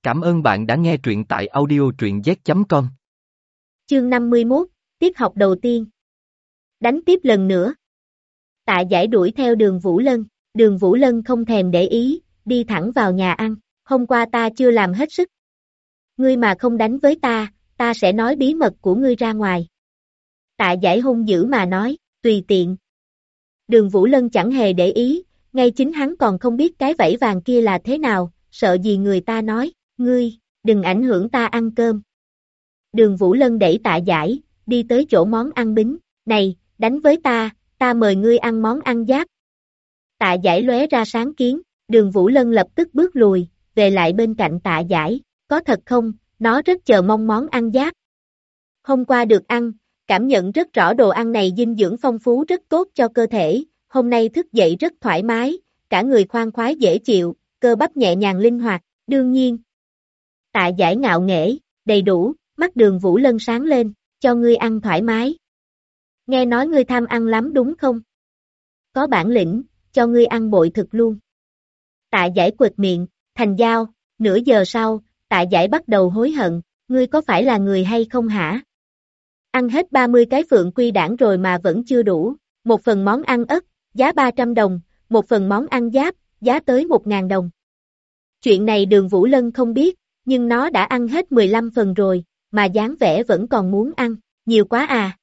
Cảm ơn bạn đã nghe truyện tại audio truyện z.com. Chương 51, tiết học đầu tiên. Đánh tiếp lần nữa. Tạ Giải đuổi theo Đường Vũ Lân không thèm để ý, đi thẳng vào nhà ăn. Hôm qua ta chưa làm hết sức. Ngươi mà không đánh với ta sẽ nói bí mật của ngươi ra ngoài. Tạ Giải hung dữ mà nói, tùy tiện. Đường Vũ Lân chẳng hề để ý, ngay chính hắn còn không biết cái vảy vàng kia là thế nào, sợ gì người ta nói, ngươi, đừng ảnh hưởng ta ăn cơm. Đường Vũ Lân đẩy Tạ Giải, đi tới chỗ món ăn bính, này, đánh với ta mời ngươi ăn món ăn giáp. Tạ Giải lóe ra sáng kiến, Đường Vũ Lân lập tức bước lùi, về lại bên cạnh Tạ Giải, có thật không, nó rất chờ mong món ăn giáp. Hôm qua được ăn, cảm nhận rất rõ đồ ăn này dinh dưỡng phong phú rất tốt cho cơ thể, hôm nay thức dậy rất thoải mái, cả người khoan khoái dễ chịu, cơ bắp nhẹ nhàng linh hoạt, đương nhiên. Tạ Giải ngạo nghễ, đầy đủ, mắt Đường Vũ Lân sáng lên, cho ngươi ăn thoải mái. Nghe nói ngươi tham ăn lắm đúng không? Có bản lĩnh, cho ngươi ăn bội thực luôn. Tạ Giải quệt miệng, thành giao, nửa giờ sau, Tạ Giải bắt đầu hối hận, ngươi có phải là người hay không hả? Ăn hết 30 cái phượng quy đản rồi mà vẫn chưa đủ, một phần món ăn ất, giá 300 đồng, một phần món ăn giáp, giá tới 1.000 đồng. Chuyện này Đường Vũ Lân không biết, nhưng nó đã ăn hết 15 phần rồi, mà dáng vẻ vẫn còn muốn ăn, nhiều quá à.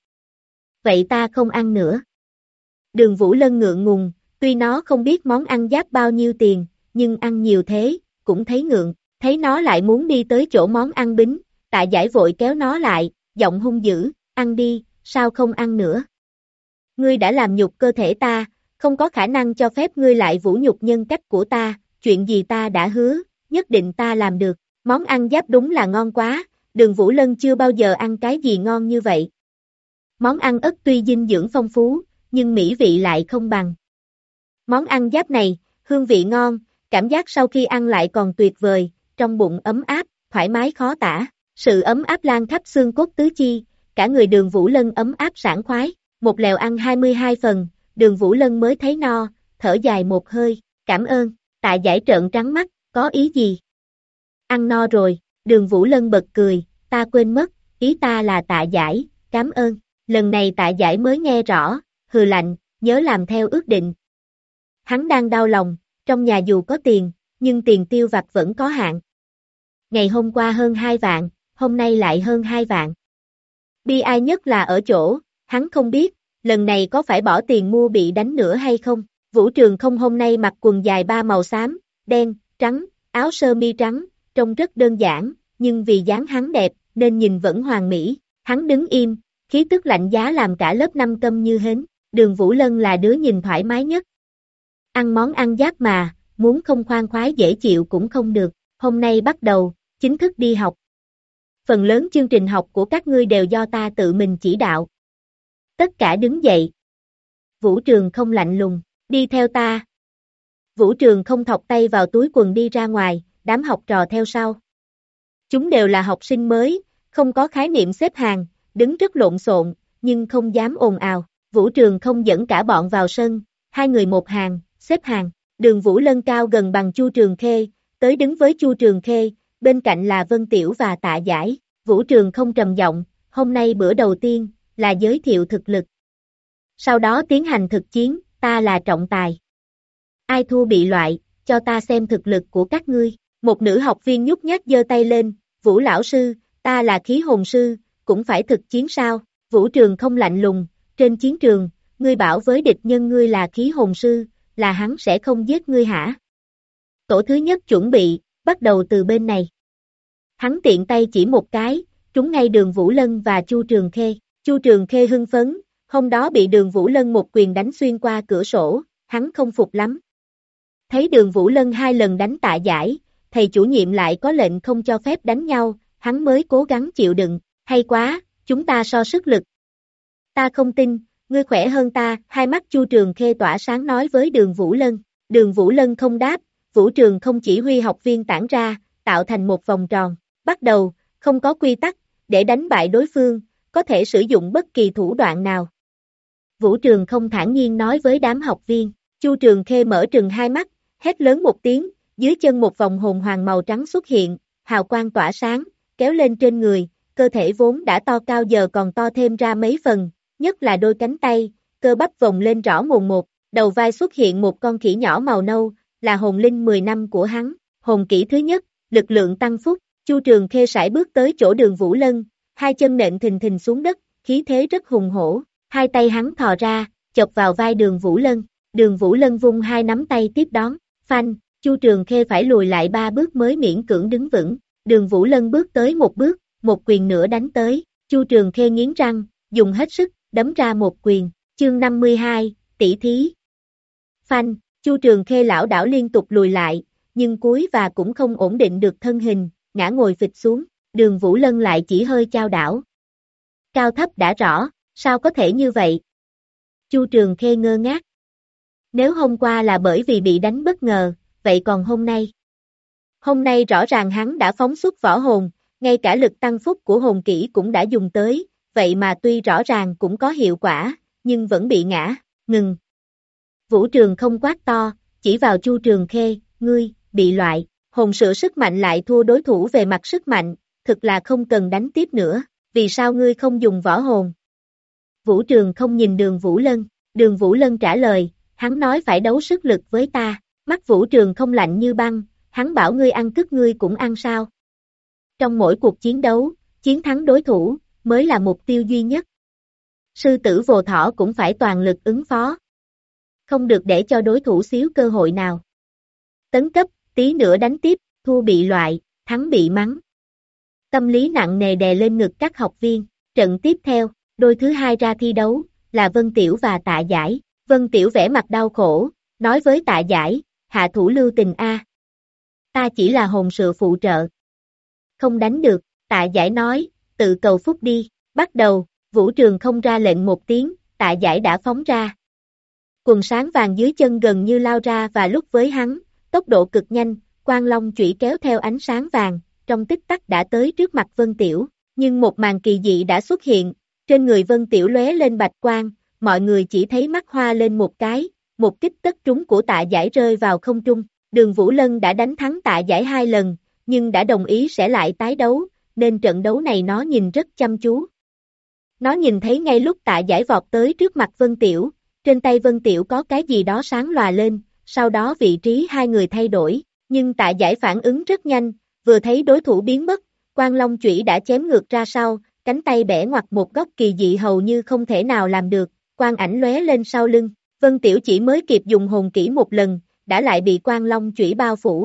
Vậy ta không ăn nữa. Đường Vũ Lân ngượng ngùng, tuy nó không biết món ăn giáp bao nhiêu tiền, nhưng ăn nhiều thế, cũng thấy ngượng, thấy nó lại muốn đi tới chỗ món ăn bính, Tạ Giải vội kéo nó lại, giọng hung dữ, ăn đi, sao không ăn nữa? Ngươi đã làm nhục cơ thể ta, không có khả năng cho phép ngươi lại vũ nhục nhân cách của ta, chuyện gì ta đã hứa, nhất định ta làm được, món ăn giáp đúng là ngon quá, Đường Vũ Lân chưa bao giờ ăn cái gì ngon như vậy. Món ăn ất tuy dinh dưỡng phong phú, nhưng mỹ vị lại không bằng. Món ăn giáp này, hương vị ngon, cảm giác sau khi ăn lại còn tuyệt vời, trong bụng ấm áp, thoải mái khó tả, sự ấm áp lan khắp xương cốt tứ chi, cả người Đường Vũ Lân ấm áp sảng khoái, một lèo ăn 22 phần, Đường Vũ Lân mới thấy no, thở dài một hơi, cảm ơn, Tạ Giải trợn trắng mắt, có ý gì? Ăn no rồi, Đường Vũ Lân bật cười, ta quên mất, ý ta là Tạ Giải, cảm ơn, lần này Tạ Giải mới nghe rõ, hừ lạnh, nhớ làm theo ước định. Hắn đang đau lòng, trong nhà dù có tiền, nhưng tiền tiêu vặt vẫn có hạn. Ngày hôm qua hơn 2 vạn, hôm nay lại hơn 2 vạn. Bi ai nhất là ở chỗ, hắn không biết, lần này có phải bỏ tiền mua bị đánh nữa hay không. Vũ Trường Không hôm nay mặc quần dài 3 màu xám, đen, trắng, áo sơ mi trắng, trông rất đơn giản, nhưng vì dáng hắn đẹp, nên nhìn vẫn hoàn mỹ. Hắn đứng im, khí tức lạnh giá làm cả lớp 5 câm như hến. Đường Vũ Lân là đứa nhìn thoải mái nhất. Ăn món ăn giáp mà, muốn không khoan khoái dễ chịu cũng không được. Hôm nay bắt đầu, chính thức đi học. Phần lớn chương trình học của các ngươi đều do ta tự mình chỉ đạo. Tất cả đứng dậy. Vũ Trường Không lạnh lùng, đi theo ta. Vũ Trường Không thọc tay vào túi quần đi ra ngoài, đám học trò theo sau. Chúng đều là học sinh mới, không có khái niệm xếp hàng, đứng rất lộn xộn, nhưng không dám ồn ào. Vũ Trường Không dẫn cả bọn vào sân, hai người một hàng, xếp hàng. Đường Vũ Lân cao gần bằng Chu Trường Khê, tới đứng với Chu Trường Khê, bên cạnh là Vân Tiểu và Tạ Giải. Vũ Trường Không trầm giọng, hôm nay bữa đầu tiên, là giới thiệu thực lực. Sau đó tiến hành thực chiến, ta là trọng tài. Ai thua bị loại, cho ta xem thực lực của các ngươi. Một nữ học viên nhút nhát giơ tay lên, Vũ lão sư, ta là khí hồn sư, cũng phải thực chiến sao? Vũ Trường Không lạnh lùng, trên chiến trường, ngươi bảo với địch nhân ngươi là khí hồn sư, là hắn sẽ không giết ngươi hả? Tổ thứ nhất chuẩn bị, bắt đầu từ bên này. Hắn tiện tay chỉ một cái, trúng ngay Đường Vũ Lân và Chu Trường Khê. Chu Trường Khê hưng phấn, hôm đó bị Đường Vũ Lân một quyền đánh xuyên qua cửa sổ, hắn không phục lắm. Thấy Đường Vũ Lân 2 lần đánh Tạ Giải, thầy chủ nhiệm lại có lệnh không cho phép đánh nhau, hắn mới cố gắng chịu đựng, hay quá, chúng ta so sức lực. Ta không tin, ngươi khỏe hơn ta, hai mắt Chu Trường Khê tỏa sáng nói với Đường Vũ Lân. Đường Vũ Lân không đáp, Vũ Trường Không chỉ huy học viên tản ra, tạo thành một vòng tròn. Bắt đầu, không có quy tắc, để đánh bại đối phương, có thể sử dụng bất kỳ thủ đoạn nào. Vũ Trường Không thản nhiên nói với đám học viên. Chu Trường Khê mở trừng hai mắt, hét lớn một tiếng, dưới chân một vòng hồn hoàng màu trắng xuất hiện, hào quang tỏa sáng, kéo lên trên người, cơ thể vốn đã to cao giờ còn to thêm ra mấy phần, nhất là đôi cánh tay, cơ bắp vồng lên rõ mồn một, đầu vai xuất hiện một con khỉ nhỏ màu nâu, là hồn linh 10 năm của hắn, hồn kỹ thứ nhất, lực lượng tăng phúc, Chu Trường Khê sải bước tới chỗ Đường Vũ Lân, hai chân nện thình thình xuống đất, khí thế rất hùng hổ, hai tay hắn thò ra, chọc vào vai Đường Vũ Lân vung hai nắm tay tiếp đón, phanh, Chu Trường Khê phải lùi lại 3 bước mới miễn cưỡng đứng vững, Đường Vũ Lân bước tới một bước, một quyền nữa đánh tới, Chu Trường Khê nghiến răng, dùng hết sức, đấm ra một quyền, chương 52, tỷ thí. Phanh, Chu Trường Khê lảo đảo liên tục lùi lại, nhưng cúi và cũng không ổn định được thân hình, ngã ngồi phịch xuống, Đường Vũ Lân lại chỉ hơi chao đảo. Cao thấp đã rõ, sao có thể như vậy? Chu Trường Khê ngơ ngác. Nếu hôm qua là bởi vì bị đánh bất ngờ, vậy còn hôm nay? Hôm nay rõ ràng hắn đã phóng xuất võ hồn, ngay cả lực tăng phúc của hồn kỹ cũng đã dùng tới, vậy mà tuy rõ ràng cũng có hiệu quả, nhưng vẫn bị ngã, ngừng. Vũ Trường không quát to, chỉ vào Chu Trường Khê, ngươi, bị loại, hồn sữa sức mạnh lại thua đối thủ về mặt sức mạnh, thực là không cần đánh tiếp nữa, vì sao ngươi không dùng võ hồn? Vũ Trường không nhìn Đường Vũ Lân trả lời, hắn nói phải đấu sức lực với ta, mắt Vũ Trường không lạnh như băng, hắn bảo ngươi ăn cứt ngươi cũng ăn sao? Trong mỗi cuộc chiến đấu, chiến thắng đối thủ, mới là mục tiêu duy nhất. Sư tử Vô Thỏ cũng phải toàn lực ứng phó. Không được để cho đối thủ xíu cơ hội nào. Tấn cấp, tí nữa đánh tiếp, thua bị loại, thắng bị mắng. Tâm lý nặng nề đè lên ngực các học viên, trận tiếp theo, đôi thứ hai ra thi đấu, là Vân Tiểu và Tạ Giải. Vân Tiểu vẻ mặt đau khổ, nói với Tạ Giải, hạ thủ lưu tình a. Ta chỉ là hồn sự phụ trợ. Không đánh được, Tạ Giải nói, tự cầu phúc đi, bắt đầu, Vũ Trường không ra lệnh một tiếng, Tạ Giải đã phóng ra. Quần sáng vàng dưới chân gần như lao ra và lúc với hắn, tốc độ cực nhanh, Quang Long chủy kéo theo ánh sáng vàng, trong tích tắc đã tới trước mặt Vân Tiểu, nhưng một màn kỳ dị đã xuất hiện, trên người Vân Tiểu lóe lên bạch quang, mọi người chỉ thấy mắt hoa lên một cái, một kích tất trúng của Tạ Giải rơi vào không trung, Đường Vũ Lân đã đánh thắng Tạ Giải 2 lần, nhưng đã đồng ý sẽ lại tái đấu, nên trận đấu này nó nhìn rất chăm chú. Nó nhìn thấy ngay lúc Tạ Giải vọt tới trước mặt Vân Tiểu, trên tay Vân Tiểu có cái gì đó sáng lòa lên, sau đó vị trí hai người thay đổi, nhưng Tạ Giải phản ứng rất nhanh, vừa thấy đối thủ biến mất, Quang Long chủy đã chém ngược ra sau, cánh tay bẻ ngoặt một góc kỳ dị hầu như không thể nào làm được, quang ảnh lóe lên sau lưng, Vân Tiểu chỉ mới kịp dùng hồn kỹ một lần, đã lại bị Quang Long chủy bao phủ.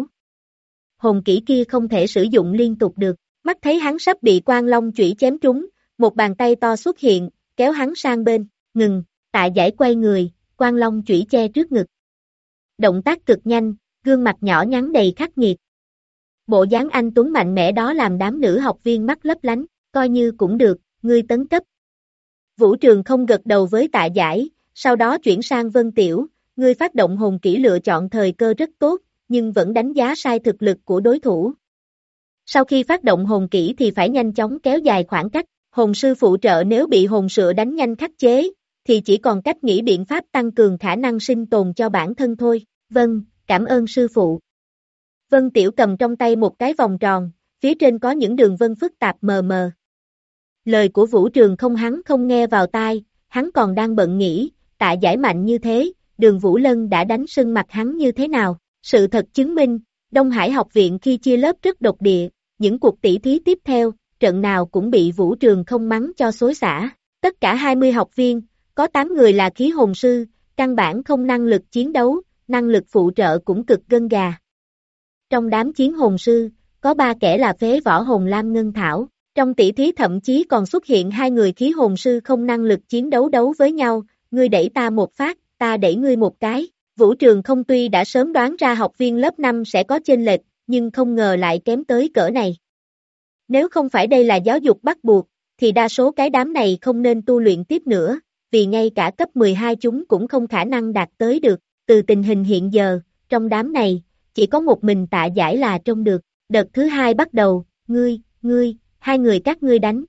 Hồn kỹ kia không thể sử dụng liên tục được, mắt thấy hắn sắp bị Quang Long chủy chém trúng, một bàn tay to xuất hiện, kéo hắn sang bên, ngừng, Tạ Giải quay người, Quang Long chủy che trước ngực. Động tác cực nhanh, gương mặt nhỏ nhắn đầy khắc nghiệt. Bộ dáng anh tuấn mạnh mẽ đó làm đám nữ học viên mắt lấp lánh, coi như cũng được, ngươi tấn cấp. Vũ Trường không gật đầu với Tạ Giải, sau đó chuyển sang Vân Tiểu, ngươi phát động hồn kỹ lựa chọn thời cơ rất tốt, nhưng vẫn đánh giá sai thực lực của đối thủ. Sau khi phát động hồn kỹ thì phải nhanh chóng kéo dài khoảng cách, hồn sư phụ trợ nếu bị hồn sữa đánh nhanh khắc chế, thì chỉ còn cách nghĩ biện pháp tăng cường khả năng sinh tồn cho bản thân thôi. Vâng, cảm ơn sư phụ. Vân Tiểu cầm trong tay một cái vòng tròn, phía trên có những đường vân phức tạp mờ mờ. Lời của Vũ Trường không hắn không nghe vào tai, hắn còn đang bận nghĩ, Tạ Giải mạnh như thế, Đường Vũ Lân đã đánh sưng mặt hắn như thế nào. Sự thật chứng minh, Đông Hải học viện khi chia lớp rất độc địa, những cuộc tỷ thí tiếp theo, trận nào cũng bị Vũ Trường không mắng cho xối xả. Tất cả 20 học viên, có 8 người là khí hồn sư, căn bản không năng lực chiến đấu, năng lực phụ trợ cũng cực gân gà. Trong đám chiến hồn sư, có 3 kẻ là phế võ hồn Lam Ngân Thảo, trong tỷ thí thậm chí còn xuất hiện 2 người khí hồn sư không năng lực chiến đấu đấu với nhau, ngươi đẩy ta một phát, ta đẩy ngươi một cái. Vũ Trường không tuy đã sớm đoán ra học viên lớp 5 sẽ có chênh lệch, nhưng không ngờ lại kém tới cỡ này. Nếu không phải đây là giáo dục bắt buộc, thì đa số cái đám này không nên tu luyện tiếp nữa, vì ngay cả cấp 12 chúng cũng không khả năng đạt tới được. Từ tình hình hiện giờ, trong đám này, chỉ có một mình Tạ Giải là trông được. Đợt thứ 2 bắt đầu, ngươi, 2 người các ngươi đánh.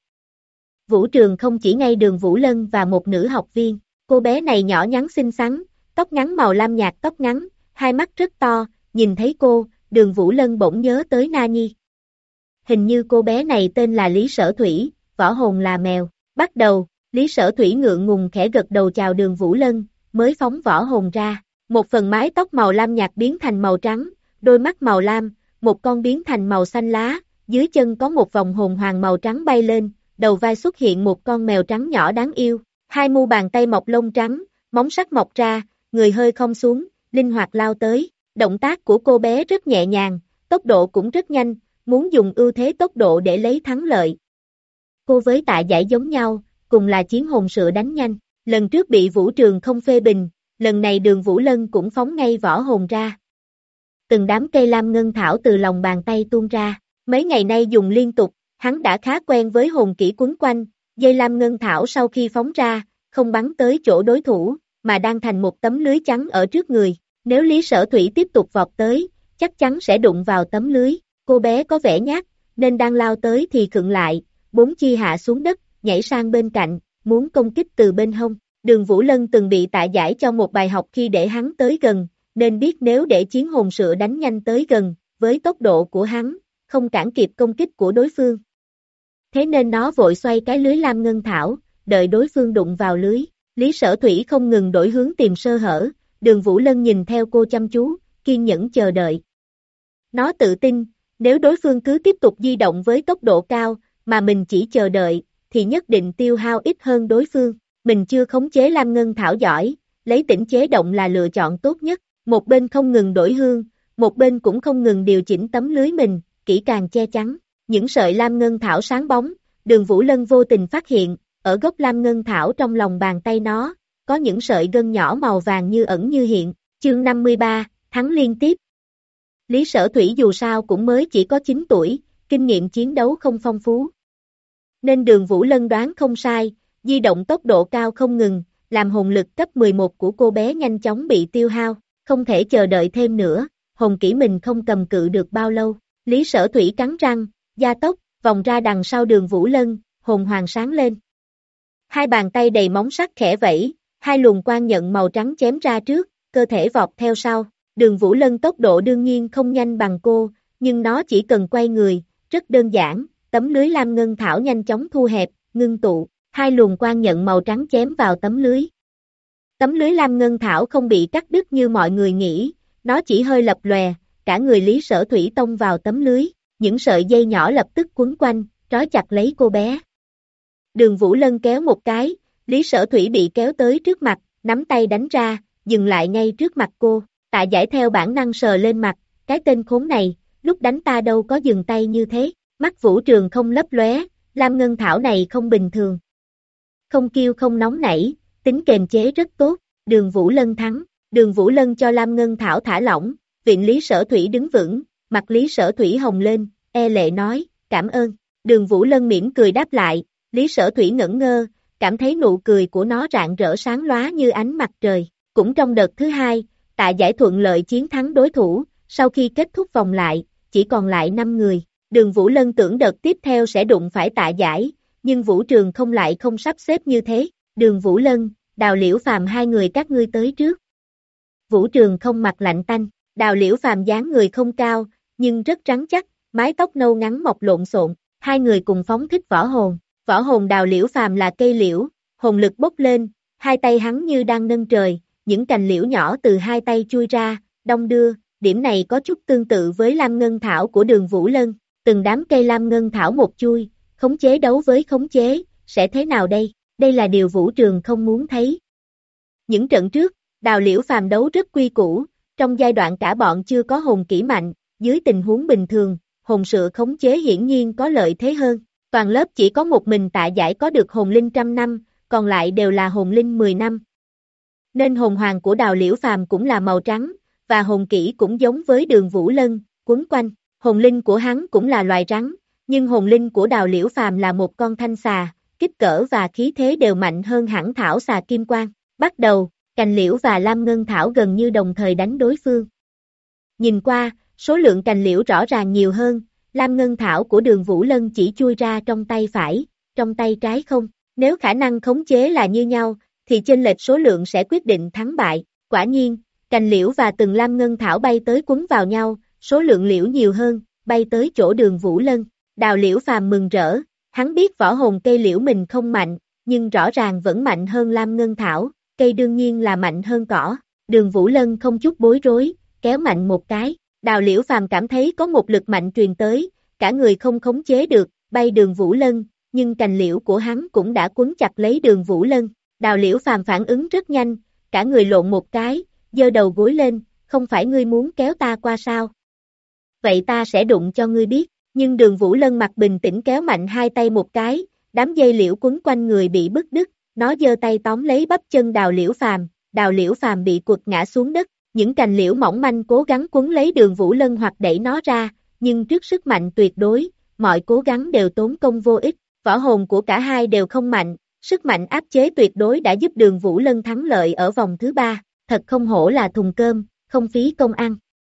Vũ Trường không chỉ ngay Đường Vũ Lân và một nữ học viên, cô bé này nhỏ nhắn xinh xắn, tóc ngắn màu lam nhạt tóc ngắn, hai mắt rất to, nhìn thấy cô, Đường Vũ Lân bỗng nhớ tới Na Nhi. hình như cô bé này tên là Lý Sở Thủy, võ hồn là mèo. Bắt đầu, Lý Sở Thủy ngượng ngùng khẽ gật đầu chào Đường Vũ Lân, mới phóng võ hồn ra. Một phần mái tóc màu lam nhạt biến thành màu trắng, đôi mắt màu lam, một con biến thành màu xanh lá, dưới chân có một vòng hồn hoàng màu trắng bay lên, đầu vai xuất hiện một con mèo trắng nhỏ đáng yêu, hai mu bàn tay mọc lông trắng, móng sắc mọc ra, người hơi khom xuống, linh hoạt lao tới. Động tác của cô bé rất nhẹ nhàng, tốc độ cũng rất nhanh, muốn dùng ưu thế tốc độ để lấy thắng lợi. Cô với Tạ Giải giống nhau, cùng là chiến hồn sữa đánh nhanh, lần trước bị Vũ Trường không phê bình, lần này Đường Vũ Lân cũng phóng ngay võ hồn ra. Từng đám cây lam ngân thảo từ lòng bàn tay tuôn ra, mấy ngày nay dùng liên tục, hắn đã khá quen với hồn kỹ quấn quanh, dây lam ngân thảo sau khi phóng ra, không bắn tới chỗ đối thủ, mà đang thành một tấm lưới trắng ở trước người. Nếu Lý Sở Thủy tiếp tục vọt tới, chắc chắn sẽ đụng vào tấm lưới. Cô bé có vẻ nhát, nên đang lao tới thì khựng lại, bốn chi hạ xuống đất, nhảy sang bên cạnh, muốn công kích từ bên hông. Đường Vũ Lân từng bị Tạ Giải cho một bài học khi để hắn tới gần, nên biết nếu để chiến hồn sữa đánh nhanh tới gần, với tốc độ của hắn, không cản kịp công kích của đối phương. Thế nên nó vội xoay cái lưới lam ngân thảo, đợi đối phương đụng vào lưới. Lý Sở Thủy không ngừng đổi hướng tìm sơ hở, Đường Vũ Lân nhìn theo cô chăm chú, kiên nhẫn chờ đợi. Nó tự tin, nếu đối phương cứ tiếp tục di động với tốc độ cao, mà mình chỉ chờ đợi, thì nhất định tiêu hao ít hơn đối phương. Mình chưa khống chế lam ngân thảo giỏi, lấy tĩnh chế động là lựa chọn tốt nhất. Một bên không ngừng đổi hướng, một bên cũng không ngừng điều chỉnh tấm lưới mình, kỹ càng che chắn. Những sợi lam ngân thảo sáng bóng, Đường Vũ Lân vô tình phát hiện, ở gốc lam ngân thảo trong lòng bàn tay nó, có những sợi gân nhỏ màu vàng như ẩn như hiện. Chương 53, thắng liên tiếp. Lý Sở Thủy dù sao cũng mới chỉ có 9 tuổi, kinh nghiệm chiến đấu không phong phú. Nên Đường Vũ Lân đoán không sai, di động tốc độ cao không ngừng, làm hồn lực cấp 11 của cô bé nhanh chóng bị tiêu hao, không thể chờ đợi thêm nữa, hồn kỹ mình không cầm cự được bao lâu. Lý Sở Thủy cắn răng, gia tốc, vòng ra đằng sau Đường Vũ Lân, hồn hoàng sáng lên. Hai bàn tay đầy móng sắc khẽ vẫy, hai luồng quang nhận màu trắng chém ra trước, cơ thể vọt theo sau. Đường Vũ Lân tốc độ đương nhiên không nhanh bằng cô, nhưng nó chỉ cần quay người, rất đơn giản, tấm lưới lam ngân thảo nhanh chóng thu hẹp, ngưng tụ, hai luồng quang nhận màu trắng chém vào tấm lưới. Tấm lưới lam ngân thảo không bị cắt đứt như mọi người nghĩ, nó chỉ hơi lập lòe, cả người Lý Sở Thủy tông vào tấm lưới, những sợi dây nhỏ lập tức quấn quanh, trói chặt lấy cô bé. Đường Vũ Lân kéo một cái, Lý Sở Thủy bị kéo tới trước mặt, nắm tay đánh ra, dừng lại ngay trước mặt cô. Tạ Giải theo bản năng sờ lên mặt, cái tên khốn này, lúc đánh ta đâu có dừng tay như thế. Mắt Vũ Trường không lấp lóe, lam ngân thảo này không bình thường. Không kêu không nóng nảy, tính kềm chế rất tốt. Đường Vũ Lân thắng. Đường Vũ Lân cho lam ngân thảo thả lỏng, viện Lý Sở Thủy đứng vững, mặt Lý Sở Thủy hồng lên, e lệ nói, cảm ơn. Đường Vũ Lân mỉm cười đáp lại, Lý Sở Thủy ngẩn ngơ, cảm thấy nụ cười của nó rạng rỡ sáng lóa như ánh mặt trời. Cũng trong đợt thứ hai, Tạ Giải thuận lợi chiến thắng đối thủ, sau khi kết thúc vòng lại, chỉ còn lại 5 người. Đường Vũ Lân tưởng đợt tiếp theo sẽ đụng phải Tạ Giải, nhưng Vũ Trường không lại không sắp xếp như thế. Đường Vũ Lân, Đào Liễu Phàm hai người các ngươi tới trước. Vũ Trường không mặt lạnh tanh, Đào Liễu Phàm dáng người không cao, nhưng rất rắn chắc, mái tóc nâu ngắn mọc lộn xộn, hai người cùng phóng thích võ hồn. Võ hồn Đào Liễu Phàm là cây liễu, hồn lực bốc lên, hai tay hắn như đang nâng trời, những cành liễu nhỏ từ hai tay chui ra, đong đưa, điểm này có chút tương tự với lam ngân thảo của Đường Vũ Lân, từng đám cây lam ngân thảo một chui, khống chế đấu với khống chế, sẽ thế nào đây? Đây là điều Vũ Trường không muốn thấy. Những trận trước, Đào Liễu Phàm đấu rất quy củ, trong giai đoạn cả bọn chưa có hồn kỹ mạnh, dưới tình huống bình thường, hồn sự khống chế hiển nhiên có lợi thế hơn. Toàn lớp chỉ có một mình Tạ Giải có được hồn linh 100 năm, còn lại đều là hồn linh 10 năm. Nên hồn hoàng của Đào Liễu Phàm cũng là màu trắng, và hồn kỹ cũng giống với Đường Vũ Lân, quấn quanh. Hồn linh của hắn cũng là loài rắn, nhưng hồn linh của Đào Liễu Phàm là một con thanh xà, kích cỡ và khí thế đều mạnh hơn hẳn thảo xà kim quang. Bắt đầu, cành liễu và lam ngân thảo gần như đồng thời đánh đối phương. Nhìn qua, số lượng cành liễu rõ ràng nhiều hơn, lam ngân thảo của Đường Vũ Lân chỉ chui ra trong tay phải, trong tay trái không. Nếu khả năng khống chế là như nhau, thì chênh lệch số lượng sẽ quyết định thắng bại. Quả nhiên, cành liễu và từng lam ngân thảo bay tới quấn vào nhau, số lượng liễu nhiều hơn, bay tới chỗ Đường Vũ Lân. Đào Liễu Phàm mừng rỡ, hắn biết võ hồn cây liễu mình không mạnh, nhưng rõ ràng vẫn mạnh hơn Lam Ngân Thảo, cây đương nhiên là mạnh hơn cỏ. Đường Vũ Lân không chút bối rối, kéo mạnh một cái. Đào Liễu Phàm cảm thấy có một lực mạnh truyền tới, cả người không khống chế được, bay Đường Vũ Lân, nhưng cành liễu của hắn cũng đã quấn chặt lấy Đường Vũ Lân. Đào Liễu Phàm phản ứng rất nhanh, cả người lộn một cái, giơ đầu gối lên, không phải ngươi muốn kéo ta qua sao? Vậy ta sẽ đụng cho ngươi biết, nhưng Đường Vũ Lân mặt bình tĩnh kéo mạnh hai tay một cái, đám dây liễu quấn quanh người bị bứt đứt, nó giơ tay tóm lấy bắp chân Đào Liễu Phàm bị quật ngã xuống đất, những cành liễu mỏng manh cố gắng quấn lấy Đường Vũ Lân hoặc đẩy nó ra, nhưng trước sức mạnh tuyệt đối, mọi cố gắng đều tốn công vô ích, võ hồn của cả hai đều không mạnh, sức mạnh áp chế tuyệt đối đã giúp Đường Vũ Lân thắng lợi ở vòng thứ 3, thật không hổ là thùng cơm, không phí công ăn.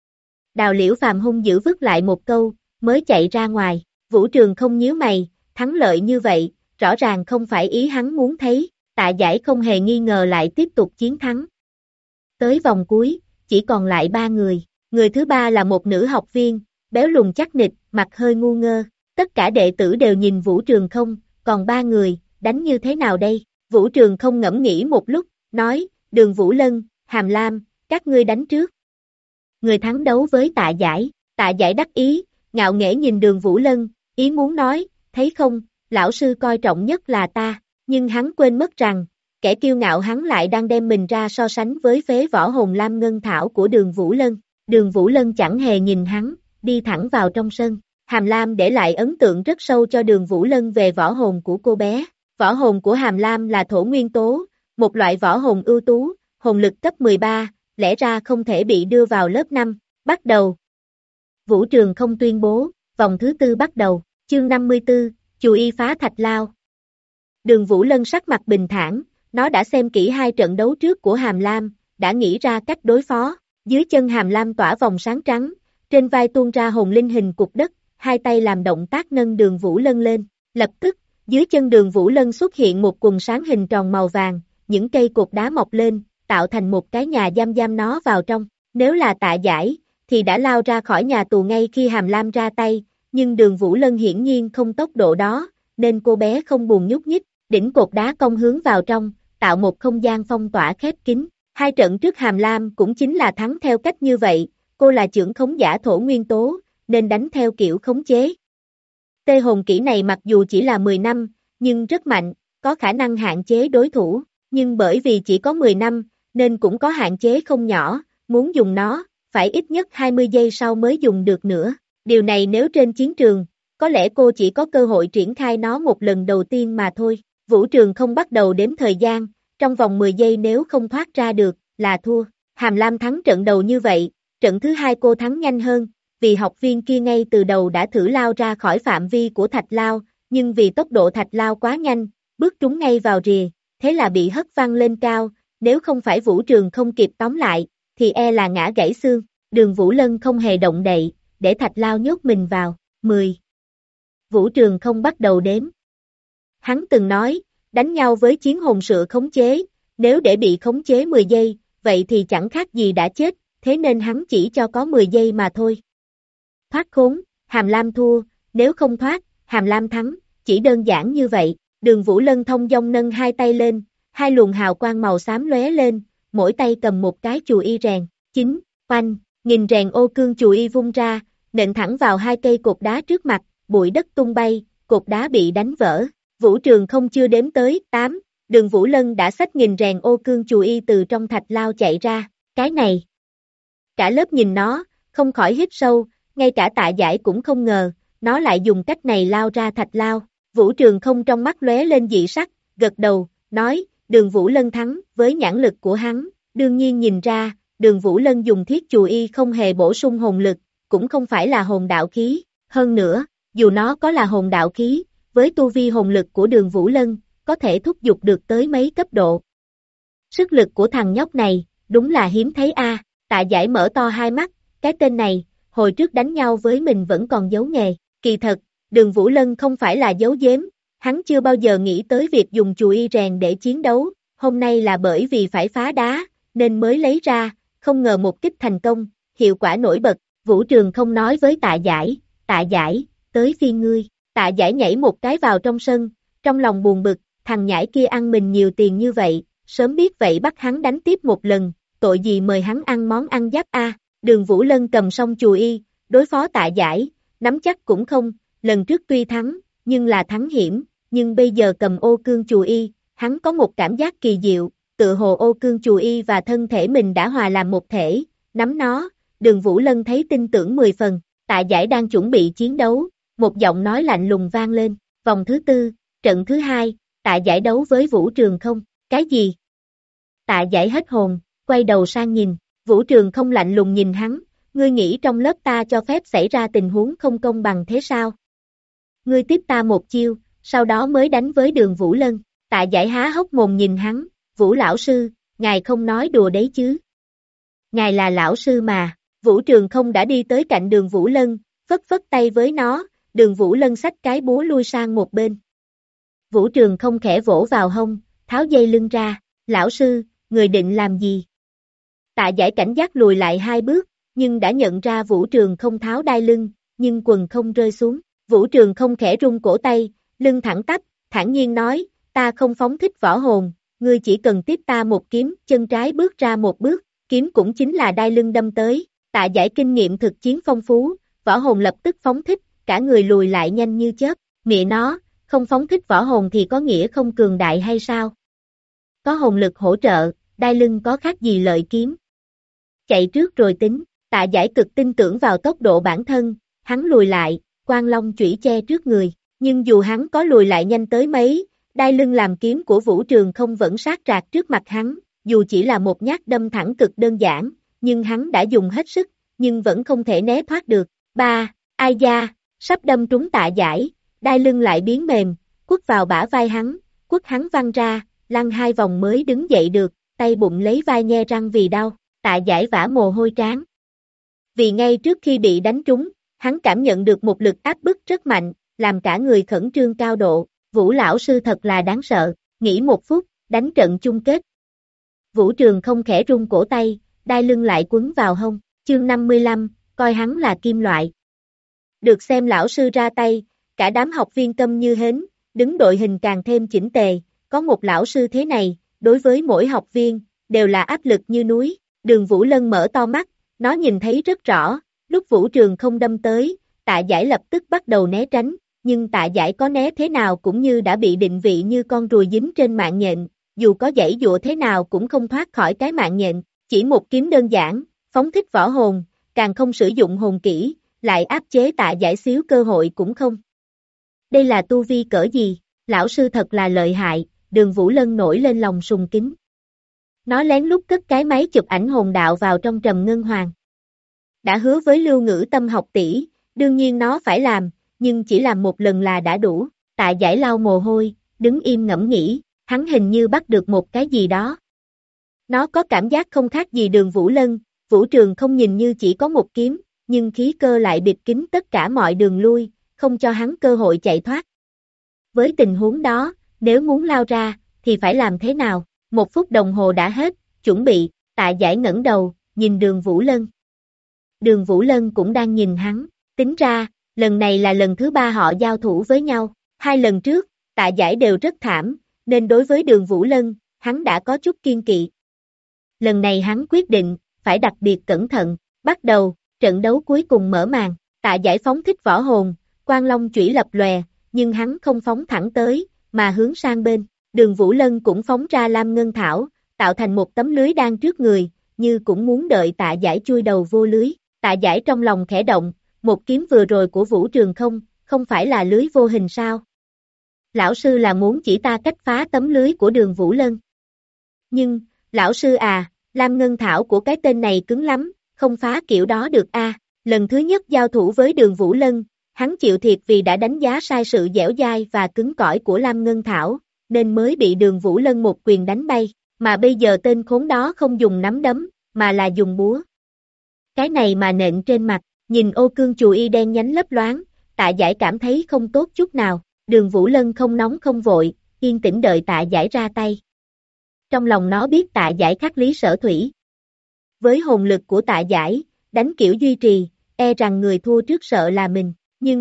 Đào Liễu Phàm hung dữ vứt lại một câu, mới chạy ra ngoài, Vũ Trường không nhíu mày, thắng lợi như vậy, rõ ràng không phải ý hắn muốn thấy, Tạ Giải không hề nghi ngờ lại tiếp tục chiến thắng. Tới vòng cuối, chỉ còn lại 3 người thứ 3 là một nữ học viên, béo lùn chắc nịch, mặt hơi ngu ngơ, tất cả đệ tử đều nhìn Vũ Trường không, còn 3 người, đánh như thế nào đây? Vũ Trường không ngẫm nghĩ một lúc, nói, Đường Vũ Lân, Hàm Lam, các ngươi đánh trước. Người thắng đấu với Tạ Giải đắc ý, ngạo nghễ nhìn Đường Vũ Lân, ý muốn nói, thấy không, lão sư coi trọng nhất là ta, nhưng hắn quên mất rằng, kẻ kiêu ngạo hắn lại đang đem mình ra so sánh với phế võ hồn Lam Ngân Thảo của Đường Vũ Lân. Đường Vũ Lân chẳng hề nhìn hắn, đi thẳng vào trong sân. Hàm Lam để lại ấn tượng rất sâu cho Đường Vũ Lân về võ hồn của cô bé. Võ hồn của Hàm Lam là thổ nguyên tố, một loại võ hồn ưu tú, hồn lực cấp 13, lẽ ra không thể bị đưa vào lớp 5. Bắt đầu. Vũ Trường không tuyên bố, vòng thứ 4 bắt đầu, chương 54, Chù Y phá thạch lao. Đường Vũ Lân sắc mặt bình thản, nó đã xem kỹ 2 trận đấu trước của Hàm Lam, đã nghĩ ra cách đối phó. Dưới chân Hàm Lam tỏa vòng sáng trắng, trên vai tuôn ra hồn linh hình cục đất, hai tay làm động tác nâng Đường Vũ Lân lên. Lập tức, dưới chân Đường Vũ Lân xuất hiện một quần sáng hình tròn màu vàng, những cây cột đá mọc lên, tạo thành một cái nhà giam nó vào trong. Nếu là Tạ Giải, thì đã lao ra khỏi nhà tù ngay khi Hàm Lam ra tay, nhưng Đường Vũ Lân hiển nhiên không tốc độ đó, nên cô bé không buồn nhúc nhích, đỉnh cột đá cong hướng vào trong, tạo một không gian phong tỏa khép kín. 2 trận trước Hàm Lam cũng chính là thắng theo cách như vậy, cô là chưởng khống giả thổ nguyên tố, nên đánh theo kiểu khống chế. Tê hồn kỹ này mặc dù chỉ là 10 năm, nhưng rất mạnh, có khả năng hạn chế đối thủ, nhưng bởi vì chỉ có 10 năm, nên cũng có hạn chế không nhỏ, muốn dùng nó, phải ít nhất 20 giây sau mới dùng được nữa. Điều này nếu trên chiến trường, có lẽ cô chỉ có cơ hội triển khai nó một lần đầu tiên mà thôi. Vũ Trường không bắt đầu đếm thời gian, trong vòng 10 giây nếu không thoát ra được, là thua. Hàm Lam thắng trận đầu như vậy, trận thứ 2 cô thắng nhanh hơn, vì học viên kia ngay từ đầu đã thử lao ra khỏi phạm vi của thạch lao, nhưng vì tốc độ thạch lao quá nhanh, bước trúng ngay vào rìa, thế là bị hất văng lên cao, nếu không phải Vũ Trường không kịp tóm lại, thì e là ngã gãy xương. Đường Vũ Lân không hề động đậy, để thạch lao nhốt mình vào. 10. Vũ Trường không bắt đầu đếm. Hắn từng nói, đánh nhau với chiến hồn sự khống chế, nếu để bị khống chế 10 giây, vậy thì chẳng khác gì đã chết, thế nên hắn chỉ cho có 10 giây mà thôi. Thoát khốn, Hàm Lam thua, nếu không thoát, Hàm Lam thắng, chỉ đơn giản như vậy. Đường Vũ Lân thông dong nâng 2 tay lên, 2 luồng hào quang màu xám lóe lên, mỗi tay cầm một cái chù y rèn. 9, oanh, nghìn rèn ô cương chù y vung ra, nện thẳng vào 2 cây cột đá trước mặt, bụi đất tung bay, cột đá bị đánh vỡ. Vũ Trường không chưa đếm tới 8, Đường Vũ Lân đã xách nghìn rèn ô cương chù y từ trong thạch lao chạy ra. Cái này, cả lớp nhìn nó, không khỏi hít sâu, ngay cả Tạ Giải cũng không ngờ, nó lại dùng cách này lao ra thạch lao. Vũ Trường không trong mắt lóe lên dị sắc, gật đầu, nói, Đường Vũ Lân thắng, với nhãn lực của hắn, đương nhiên nhìn ra, Đường Vũ Lân dùng thiết chù y không hề bổ sung hồn lực, cũng không phải là hồn đạo khí, hơn nữa, dù nó có là hồn đạo khí, với tu vi hồn lực của Đường Vũ Lân, có thể thúc giục được tới mấy cấp độ. Sức lực của thằng nhóc này, đúng là hiếm thấy a. Tạ Giải mở to hai mắt, cái tên này, hồi trước đánh nhau với mình vẫn còn giấu nghề. Kỳ thật, Đường Vũ Lân không phải là giấu giếm, hắn chưa bao giờ nghĩ tới việc dùng chù y rèn để chiến đấu, hôm nay là bởi vì phải phá đá, nên mới lấy ra, không ngờ một kích thành công, hiệu quả nổi bật. Vũ Trường không nói với Tạ Giải, tới phiên ngươi. Tạ Giải nhảy một cái vào trong sân, trong lòng buồn bực, thằng nhãi kia ăn mình nhiều tiền như vậy, sớm biết vậy bắt hắn đánh tiếp một lần, tội gì mời hắn ăn món ăn giáp a. Đường Vũ Lân cầm song chùy y, đối phó Tạ Giải, nắm chắc cũng không, lần trước tuy thắng, nhưng là thắng hiểm, nhưng bây giờ cầm ô cương chùy y, hắn có một cảm giác kỳ diệu, tự hồ ô cương chùy y và thân thể mình đã hòa làm một thể, nắm nó, Đường Vũ Lân thấy tin tưởng 10 phần, Tạ Giải đang chuẩn bị chiến đấu, một giọng nói lạnh lùng vang lên, vòng thứ tư, trận thứ hai, Tạ Giải đấu với Vũ Trường Không, cái gì? Tạ Giải hết hồn, quay đầu sang nhìn, Vũ Trường Không lạnh lùng nhìn hắn, ngươi nghĩ trong lớp ta cho phép xảy ra tình huống không công bằng thế sao? Ngươi tiếp ta một chiêu, sau đó mới đánh với Đường Vũ Lân, Tạ Giải há hốc mồm nhìn hắn, Vũ lão sư, ngài không nói đùa đấy chứ? Ngài là lão sư mà, Vũ Trường Không đã đi tới cạnh Đường Vũ Lân, phất phất tay với nó, Đường Vũ Lân xách cái búa lui sang một bên. Vũ Trường Không khẽ vỗ vào hông, tháo dây lưng ra, lão sư, người định làm gì? Tạ Giải cảnh giác lùi lại 2 bước, nhưng đã nhận ra Vũ Trường Không tháo đai lưng, nhưng quần không rơi xuống. Vũ Trường Không khẽ rung cổ tay, lưng thẳng tắp, thản nhiên nói, ta không phóng thích võ hồn, ngươi chỉ cần tiếp ta một kiếm, chân trái bước ra một bước, kiếm cũng chính là đai lưng đâm tới. Tạ Giải kinh nghiệm thực chiến phong phú, võ hồn lập tức phóng thích, cả người lùi lại nhanh như chớp, mẹ nó, không phóng thích võ hồn thì có nghĩa không cường đại hay sao? Có hồn lực hỗ trợ, đai lưng có khác gì lợi kiếm? Chạy trước rồi tính, Tạ Giải cực tin tưởng vào tốc độ bản thân, hắn lùi lại, Quang Long chủy che trước người, nhưng dù hắn có lùi lại nhanh tới mấy, đai lưng làm kiếm của Vũ Trường Không vẫn sát rạc trước mặt hắn, dù chỉ là một nhát đâm thẳng cực đơn giản, nhưng hắn đã dùng hết sức, nhưng vẫn không thể né thoát được. Ai da, sắp đâm trúng Tạ Giải, đai lưng lại biến mềm, quất vào bả vai hắn, quất hắn văng ra, lăn 2 vòng mới đứng dậy được, tay bụng lấy vai nhe răng vì đau, Tạ Giải vã mồ hôi trán. Vì ngay trước khi bị đánh trúng, hắn cảm nhận được một lực áp bức rất mạnh, làm cả người khẩn trương cao độ, Vũ lão sư thật là đáng sợ, nghỉ một phút, đánh trận chung kết. Vũ Trường Không khẽ rung cổ tay, đai lưng lại quấn vào hông, chương 55, coi hắn là kim loại. Được xem lão sư ra tay, cả đám học viên câm như hến, đứng đội hình càng thêm chỉnh tề, có một lão sư thế này, đối với mỗi học viên, đều là áp lực như núi. Đường Vũ Lân mở to mắt, nó nhìn thấy rất rõ, lúc Vũ Trường Không đâm tới, Tạ Giải lập tức bắt đầu né tránh, nhưng Tạ Giải có né thế nào cũng như đã bị định vị như con ruồi dính trên mạng nhện, dù có giãy giụa thế nào cũng không thoát khỏi cái mạng nhện, chỉ một kiếm đơn giản, phóng thích võ hồn, càng không sử dụng hồn kỹ, lại áp chế Tạ Giải xíu cơ hội cũng không. Đây là tu vi cỡ gì, lão sư thật là lợi hại, Đường Vũ Lân nổi lên lòng sùng kính. Nó lén lút cất cái máy chụp ảnh hồn đạo vào trong Trầm Ngân Hoàng. Đã hứa với Lưu Ngữ Tâm học tỷ, đương nhiên nó phải làm, nhưng chỉ làm một lần là đã đủ. Tạ Giải lau mồ hôi, đứng im ngẫm nghĩ, hắn hình như bắt được một cái gì đó. Nó có cảm giác không khác gì Đường Vũ Lân, Vũ Trường Không nhìn như chỉ có một kiếm, nhưng khí cơ lại bịt kín tất cả mọi đường lui, không cho hắn cơ hội chạy thoát. Với tình huống đó, nếu muốn lao ra, thì phải làm thế nào? 1 phút đồng hồ đã hết, chuẩn bị, Tạ Giải ngẩng đầu, nhìn Đường Vũ Lân. Đường Vũ Lân cũng đang nhìn hắn, tính ra, lần này là lần thứ 3 họ giao thủ với nhau, 2 lần trước, Tạ Giải đều rất thảm, nên đối với Đường Vũ Lân, hắn đã có chút kiên kỵ. Lần này hắn quyết định, phải đặc biệt cẩn thận, bắt đầu, trận đấu cuối cùng mở màn, Tạ Giải phóng thích võ hồn, Quang Long chủy lập lòe, nhưng hắn không phóng thẳng tới, mà hướng sang bên. Đường Vũ Lân cũng phóng ra Lam Ngân Thảo, tạo thành một tấm lưới đan trước người, như cũng muốn đợi Tạ Giải chui đầu vô lưới. Tạ Giải trong lòng khẽ động, một kiếm vừa rồi của Vũ Trường Không, không phải là lưới vô hình sao? Lão sư là muốn chỉ ta cách phá tấm lưới của Đường Vũ Lân. Nhưng, lão sư à, Lam Ngân Thảo của cái tên này cứng lắm, không phá kiểu đó được a. Lần thứ nhất giao thủ với Đường Vũ Lân, hắn chịu thiệt vì đã đánh giá sai sự dẻo dai và cứng cỏi của Lam Ngân Thảo, nên mới bị Đường Vũ Lân một quyền đánh bay, mà bây giờ tên khốn đó không dùng nắm đấm, mà là dùng búa. Cái này mà nện trên mặt, nhìn ô cương chùy y đen nhánh lấp loáng, Tạ Giải cảm thấy không tốt chút nào, Đường Vũ Lân không nóng không vội, yên tĩnh đợi Tạ Giải ra tay. Trong lòng nó biết Tạ Giải khắc lý sở thủy. Với hồn lực của Tạ Giải, đánh kiểu duy trì, e rằng người thua trước sợ là mình, nhưng,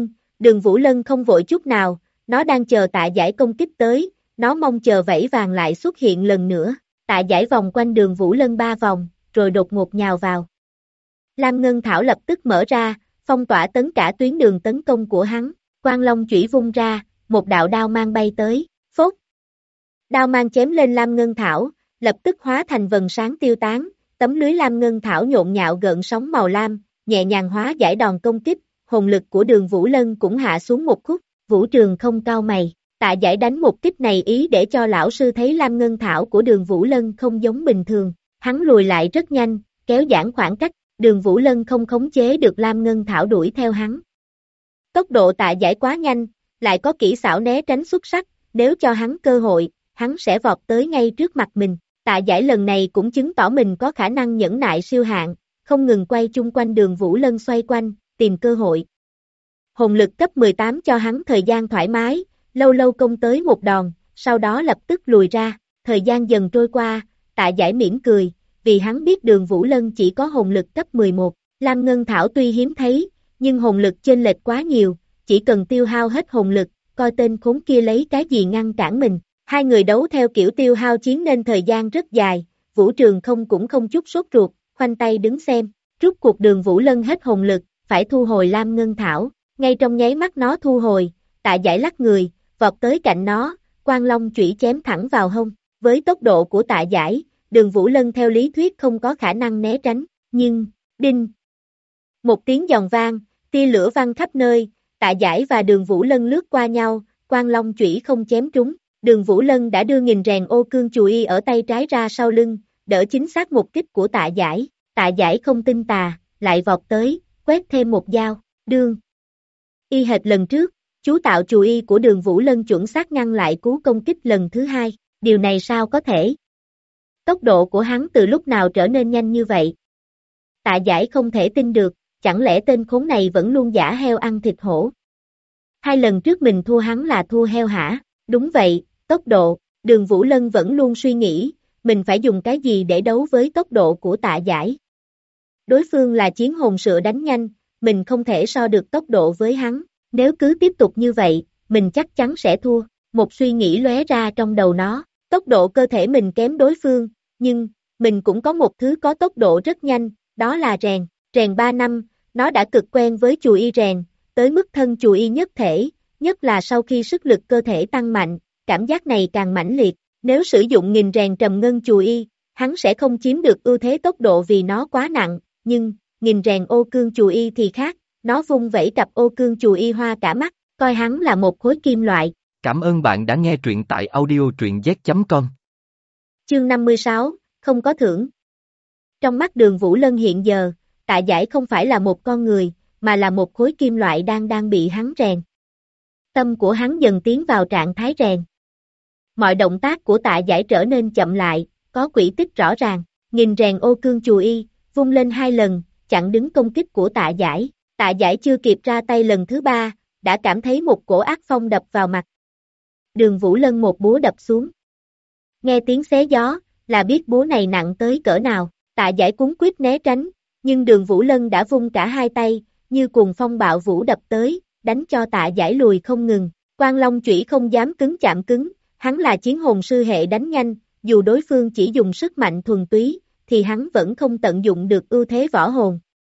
Đường Vũ Lân không vội chút nào, nó đang chờ Tạ Giải công kích tới, nó mong chờ vảy vàng lại xuất hiện lần nữa. Tạ Giải vòng quanh Đường Vũ Lân 3 vòng, rồi đột ngột nhào vào. Lam Ngân Thảo lập tức mở ra, phong tỏa tất cả tuyến đường tấn công của hắn. Quang Long chủy vung ra, một đạo đao mang bay tới, phốt. Đao mang chém lên Lam Ngân Thảo, lập tức hóa thành vầng sáng tiêu tán, tấm lưới Lam Ngân Thảo nhộn nhạo gợn sóng màu lam, nhẹ nhàng hóa giải đòn công kích, hồn lực của Đường Vũ Lân cũng hạ xuống một khúc. Vũ Trường không cau mày, Tạ Giải đánh một kích này ý để cho lão sư thấy Lam Ngân Thảo của Đường Vũ Lân không giống bình thường, hắn lùi lại rất nhanh, kéo giãn khoảng cách, Đường Vũ Lân không khống chế được Lam Ngân Thảo đuổi theo hắn. Tốc độ Tạ Giải quá nhanh, lại có kỹ xảo né tránh xuất sắc, nếu cho hắn cơ hội, hắn sẽ vọt tới ngay trước mặt mình. Tạ Giải lần này cũng chứng tỏ mình có khả năng nhẫn nại siêu hạn, không ngừng quay chung quanh Đường Vũ Lân xoay quanh, tìm cơ hội. Hồn lực cấp 18 cho hắn thời gian thoải mái, lâu lâu công tới một đòn, sau đó lập tức lùi ra, thời gian dần trôi qua, Tạ Giải mỉm cười, vì hắn biết Đường Vũ Lân chỉ có hồn lực cấp 11, Lam Ngân Thảo tuy hiếm thấy, nhưng hồn lực chênh lệch quá nhiều, chỉ cần tiêu hao hết hồn lực, coi tên khốn kia lấy cái gì ngăn cản mình. Hai người đấu theo kiểu tiêu hao chiến nên thời gian rất dài, Vũ Trường không cũng không chút sốt ruột, khoanh tay đứng xem, rút cuộc Đường Vũ Lân hết hồn lực, phải thu hồi Lam Ngân Thảo, ngay trong nháy mắt nó thu hồi, Tạ Giải lắc người, vọt tới cạnh nó, Quang Long chủy chém thẳng vào hông, với tốc độ của Tạ Giải, Đường Vũ Lân theo lý thuyết không có khả năng né tránh, nhưng, đinh, một tiếng giòn vang, tia lửa văng khắp nơi, Tạ Giải và Đường Vũ Lân lướt qua nhau, Quang Long chủy không chém trúng. Đường Vũ Lân đã đưa nghìn rèn ô cương chùy y ở tay trái ra sau lưng, đỡ chính xác một kích của Tạ Giải. Tạ Giải không tin tà, lại vọt tới, quét thêm một dao, đương. Y hệt lần trước, chú tạo chùy y của Đường Vũ Lân chuẩn xác ngăn lại cú công kích lần thứ hai, điều này sao có thể? Tốc độ của hắn từ lúc nào trở nên nhanh như vậy? Tạ Giải không thể tin được, chẳng lẽ tên khốn này vẫn luôn giả heo ăn thịt hổ? Hai lần trước mình thua hắn là thua heo hả? Đúng vậy, tốc độ, Đường Vũ Lân vẫn luôn suy nghĩ, mình phải dùng cái gì để đấu với tốc độ của Tạ Giải. Đối phương là chiến hồn sựa đánh nhanh, mình không thể so được tốc độ với hắn, nếu cứ tiếp tục như vậy, mình chắc chắn sẽ thua. Một suy nghĩ lóe ra trong đầu nó, tốc độ cơ thể mình kém đối phương, nhưng, mình cũng có một thứ có tốc độ rất nhanh, đó là rèn. Rèn 3 năm, nó đã cực quen với chùy y rèn, tới mức thân chùy y nhất thể, nhất là sau khi sức lực cơ thể tăng mạnh, cảm giác này càng mãnh liệt. Nếu sử dụng nghìn rèn trầm ngân chùy y, hắn sẽ không chiếm được ưu thế tốc độ vì nó quá nặng, nhưng, nghìn rèn ô cương chùy y thì khác, nó vung vẩy cặp ô cương chùy y hoa cả mắt, coi hắn là một khối kim loại. Cảm ơn bạn đã nghe truyện tại audio truyện z.com. Chương 56, không có thưởng. Trong mắt Đường Vũ Lân hiện giờ, Tạ Giải không phải là một con người, mà là một khối kim loại đang bị hắn rèn. Tâm của hắn dần tiến vào trạng thái rèn. Mọi động tác của Tạ Giải trở nên chậm lại, có quỹ tích rõ ràng, nghìn rèn ô cương chùy y, vung lên 2 lần, chặn đứng công kích của Tạ Giải. Tạ Giải chưa kịp ra tay lần thứ 3, đã cảm thấy một cổ ác phong đập vào mặt. Đường Vũ Lân một búa đập xuống. Nghe tiếng xé gió, là biết búa này nặng tới cỡ nào. Tạ Giải cuống quýt né tránh, nhưng Đường Vũ Lân đã vung cả hai tay, như cuồng phong bạo vũ đập tới, đánh cho Tạ Giải lùi không ngừng. Quang Long chủy không dám cứng chạm cứng, hắn là chiến hồn sư hệ đánh nhanh, dù đối phương chỉ dùng sức mạnh thuần túy, thì hắn vẫn không tận dụng được ưu thế võ hồn.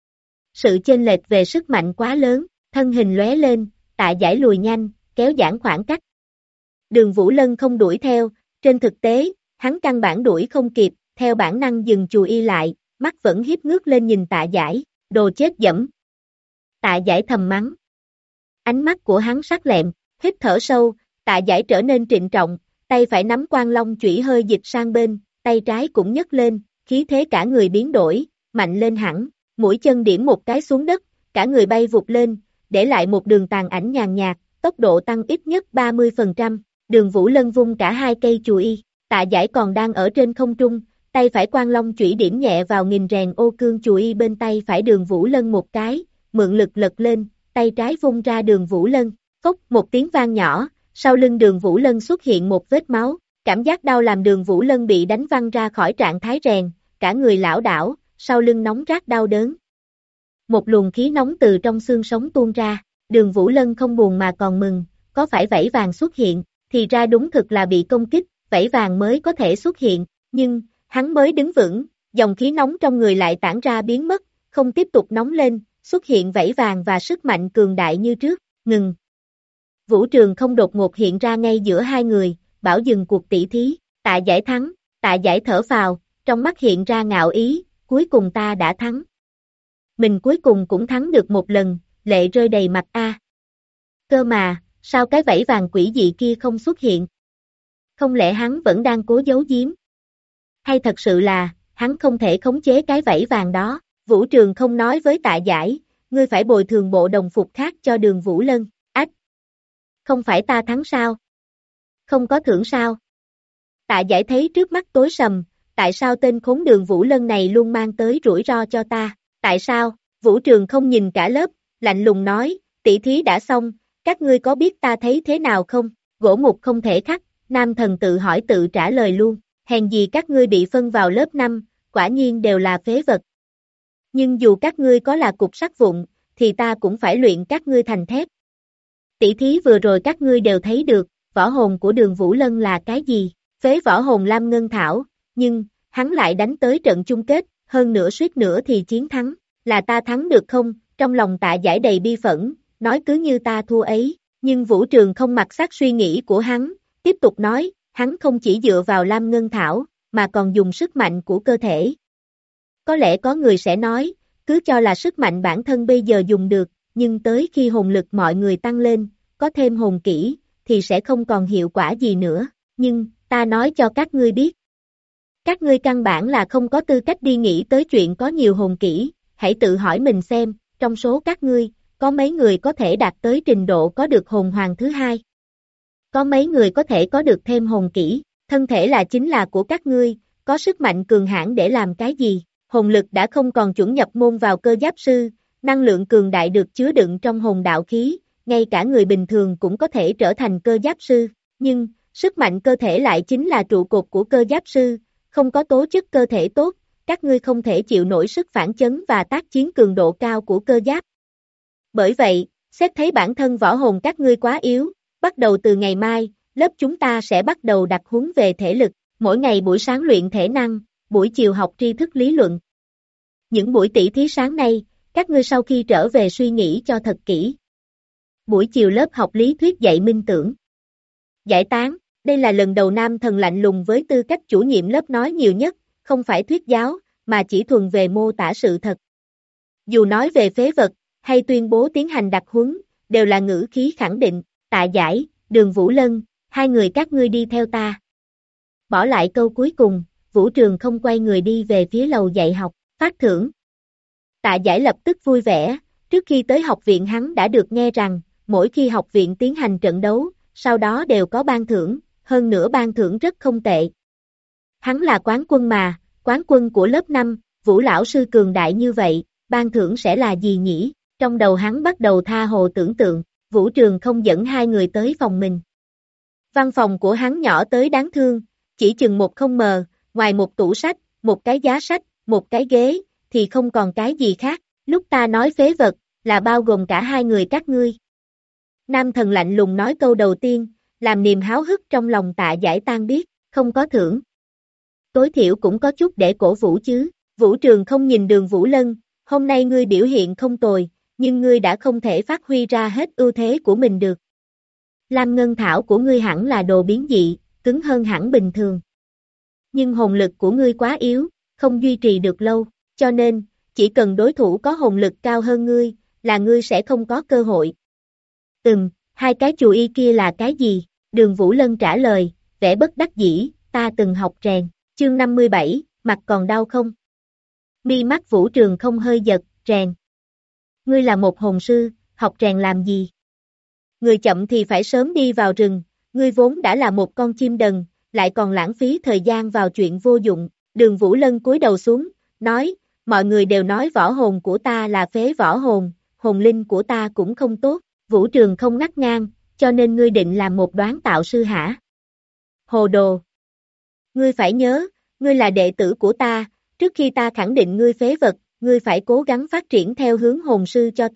Sự chênh lệch về sức mạnh quá lớn, thân hình lóe lên, Tạ Giải lùi nhanh, kéo giãn khoảng cách. Đường Vũ Lân không đuổi theo, trên thực tế, hắn căn bản đuổi không kịp, theo bản năng dừng chùy y lại, mắt vẫn hiếp ngước lên nhìn Tạ Giải, đồ chết dẫm. Tạ Giải thầm mắng. Ánh mắt của hắn sắc lẹm, hít thở sâu, Tạ Giải trở nên trịnh trọng, tay phải nắm Quang Long chủy hơi dịch sang bên, tay trái cũng nhấc lên, khí thế cả người biến đổi, mạnh lên hẳn, mũi chân điểm một cái xuống đất, cả người bay vụt lên, để lại một đường tàn ảnh nhàn nhạt, tốc độ tăng ít nhất 30%, Đường Vũ Lân vung cả hai cây chùy y, Tạ Giải còn đang ở trên không trung, tay phải Quang Long chủy điểm nhẹ vào nghìn rèn ô cương chùy y bên tay phải Đường Vũ Lân một cái, mượn lực lật lên, tay trái vung ra Đường Vũ Lân, phốc một tiếng vang nhỏ, sau lưng Đường Vũ Lân xuất hiện một vết máu, cảm giác đau làm Đường Vũ Lân bị đánh văng ra khỏi trạng thái rèn, cả người lảo đảo, sau lưng nóng rát đau đớn. Một luồng khí nóng từ trong xương sống tuôn ra, Đường Vũ Lân không buồn mà còn mừng, có phải vảy vàng xuất hiện, thì ra đúng thực là bị công kích, vảy vàng mới có thể xuất hiện, nhưng, hắn mới đứng vững, dòng khí nóng trong người lại tản ra biến mất, không tiếp tục nóng lên, xuất hiện vảy vàng và sức mạnh cường đại như trước, ngừng. Vũ Trường không đột ngột hiện ra ngay giữa hai người, bảo dừng cuộc tỷ thí, Tạ Giải thắng, Tạ Giải thở phào, trong mắt hiện ra ngạo ý, cuối cùng ta đã thắng. Mình cuối cùng cũng thắng được một lần, lệ rơi đầy mặt a. Cơ mà, sao cái vảy vàng quỷ dị kia không xuất hiện? Không lẽ hắn vẫn đang cố giấu giếm? Hay thật sự là, hắn không thể khống chế cái vảy vàng đó? Vũ Trường không nói với Tạ Giải, ngươi phải bồi thường bộ đồng phục khác cho Đường Vũ Lân. Ách! Không phải ta thắng sao? Không có thưởng sao? Tạ Giải thấy trước mắt tối sầm, tại sao tên khốn Đường Vũ Lân này luôn mang tới rủi ro cho ta? Tại sao? Vũ Trường không nhìn cả lớp, lạnh lùng nói, tỷ thí đã xong, các ngươi có biết ta thấy thế nào không? Gỗ mục không thể khắc, nam thần tự hỏi tự trả lời luôn, hèn gì các ngươi bị phân vào lớp 5, quả nhiên đều là phế vật. Nhưng dù các ngươi có là cục sắt vụn, thì ta cũng phải luyện các ngươi thành thép. Tỷ thí vừa rồi các ngươi đều thấy được, võ hồn của Đường Vũ Lân là cái gì? Phế võ hồn Lam Ngân Thảo, nhưng, hắn lại đánh tới trận chung kết, hơn nữa suýt nữa thì chiến thắng, là ta thắng được không? Trong lòng Tạ Giải đầy bi phẫn, nói cứ như ta thua ấy, nhưng Vũ Trường không mặc xác suy nghĩ của hắn, tiếp tục nói, hắn không chỉ dựa vào Lam Ngân Thảo, mà còn dùng sức mạnh của cơ thể. Có lẽ có người sẽ nói, cứ cho là sức mạnh bản thân bây giờ dùng được, nhưng tới khi hồn lực mọi người tăng lên, có thêm hồn kỹ, thì sẽ không còn hiệu quả gì nữa, nhưng, ta nói cho các ngươi biết. Các ngươi căn bản là không có tư cách đi nghĩ tới chuyện có nhiều hồn kỹ, hãy tự hỏi mình xem, trong số các ngươi, có mấy người có thể đạt tới trình độ có được hồn hoàng thứ hai? Có mấy người có thể có được thêm hồn kỹ, thân thể là chính là của các ngươi, có sức mạnh cường hãn để làm cái gì? Hồn lực đã không còn chuẩn nhập môn vào cơ giáp sư, năng lượng cường đại được chứa đựng trong hồn đạo khí, ngay cả người bình thường cũng có thể trở thành cơ giáp sư, nhưng, sức mạnh cơ thể lại chính là trụ cột của cơ giáp sư, không có tố chất cơ thể tốt, các ngươi không thể chịu nổi sức phản chấn và tác chiến cường độ cao của cơ giáp. Bởi vậy, xét thấy bản thân võ hồn các ngươi quá yếu, bắt đầu từ ngày mai, lớp chúng ta sẽ bắt đầu đặt huấn về thể lực, mỗi ngày buổi sáng luyện thể năng, buổi chiều học tri thức lý luận. Những buổi tỷ thí sáng nay, các ngươi sau khi trở về suy nghĩ cho thật kỹ. Buổi chiều lớp học lý thuyết dạy minh tưởng. Giải tán, đây là lần đầu nam thần lạnh lùng với tư cách chủ nhiệm lớp nói nhiều nhất, không phải thuyết giáo, mà chỉ thuần về mô tả sự thật. Dù nói về phế vật, hay tuyên bố tiến hành đặc huấn, đều là ngữ khí khẳng định, Tạ Giải, Đường Vũ Lân, hai người các ngươi đi theo ta. Bỏ lại câu cuối cùng, Vũ Trường không quay người đi về phía lầu dạy học, phát thưởng. Tạ Giải lập tức vui vẻ, trước khi tới học viện hắn đã được nghe rằng, mỗi khi học viện tiến hành trận đấu, sau đó đều có ban thưởng, hơn nữa ban thưởng rất không tệ. Hắn là quán quân mà, quán quân của lớp 5, Vũ lão sư cường đại như vậy, ban thưởng sẽ là gì nhỉ? Trong đầu hắn bắt đầu tha hồ tưởng tượng, Vũ Trường không dẫn hai người tới phòng mình. Văn phòng của hắn nhỏ tới đáng thương, chỉ chừng 10m, ngoài một tủ sách, một cái giá sách, một cái ghế, thì không còn cái gì khác, lúc ta nói phế vật, là bao gồm cả hai người các ngươi. Nam thần lạnh lùng nói câu đầu tiên, làm niềm háo hức trong lòng Tạ Giải tan biết, không có thưởng. Tối thiểu cũng có chút để cổ vũ chứ, Vũ Trường không nhìn Đường Vũ Lân, hôm nay ngươi biểu hiện không tồi, nhưng ngươi đã không thể phát huy ra hết ưu thế của mình được. Lam Ngân Thảo của ngươi hẳn là đồ biến dị, cứng hơn hẳn bình thường. Nhưng hồn lực của ngươi quá yếu, không duy trì được lâu, cho nên, chỉ cần đối thủ có hồn lực cao hơn ngươi, là ngươi sẽ không có cơ hội. Hai cái chù y kia là cái gì? Đường Vũ Lân trả lời, vẻ bất đắc dĩ, ta từng học rèn. Chương 57, mặt còn đau không? Mi mắt Vũ Trường không hơi giật, rèn. Ngươi là một hồn sư, học rèn làm gì? Người chậm thì phải sớm đi vào rừng, ngươi vốn đã là một con chim đần, lại còn lãng phí thời gian vào chuyện vô dụng. Đường Vũ Lân cúi đầu xuống, nói, mọi người đều nói võ hồn của ta là phế võ hồn, hồn linh của ta cũng không tốt. Vũ Trường không ngắt ngang, cho nên ngươi định làm một đoán tạo sư hả? Hồ đồ! Ngươi phải nhớ, ngươi là đệ tử của ta, trước khi ta khẳng định ngươi phế vật, ngươi phải cố gắng phát triển theo hướng hồn sư cho ta.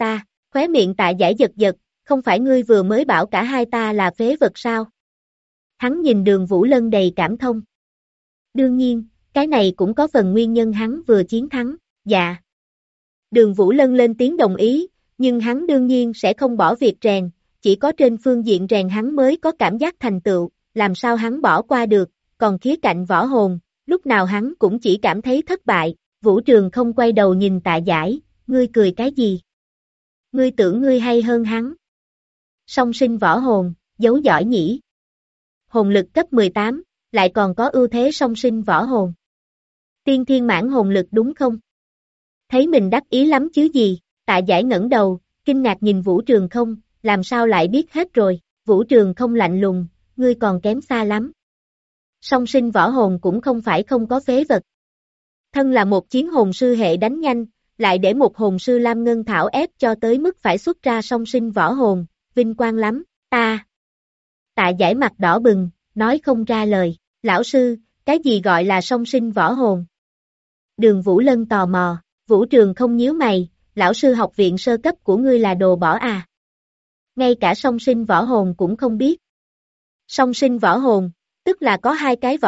Khóe miệng Tạ Giải giật giật, không phải ngươi vừa mới bảo cả hai ta là phế vật sao? Hắn nhìn Đường Vũ Lân đầy cảm thông. Đương nhiên, cái này cũng có phần nguyên nhân hắn vừa chiến thắng, dạ. Đường Vũ Lân lên tiếng đồng ý, nhưng hắn đương nhiên sẽ không bỏ việc rèn, chỉ có trên phương diện rèn hắn mới có cảm giác thành tựu, làm sao hắn bỏ qua được, còn khía cạnh võ hồn, lúc nào hắn cũng chỉ cảm thấy thất bại. Vũ Trường không quay đầu nhìn Tạ Giải, ngươi cười cái gì? Ngươi tưởng ngươi hay hơn hắn. Song sinh võ hồn, giấu giỏi nhỉ. Hồn lực cấp 18, lại còn có ưu thế song sinh võ hồn. Tiên thiên mãn hồn lực đúng không? Thấy mình đắc ý lắm chứ gì, Tạ Giải ngẩng đầu, kinh ngạc nhìn Vũ Trường không, làm sao lại biết hết rồi, Vũ Trường không lạnh lùng, ngươi còn kém xa lắm. Song sinh võ hồn cũng không phải không có phế vật. Thân là một chiến hồn sư hệ đánh nhanh, lại để một hồn sư Lam Ngân Thảo ép cho tới mức phải xuất ra song sinh võ hồn, vinh quang lắm, ta. Tạ Giải mặt đỏ bừng, nói không ra lời, lão sư, cái gì gọi là song sinh võ hồn? Đường Vũ Lân tò mò, Vũ Trường không nhíu mày, lão sư học viện sơ cấp của ngươi là đồ bỏ à? Ngay cả song sinh võ hồn cũng không biết. Song sinh võ hồn, tức là có hai cái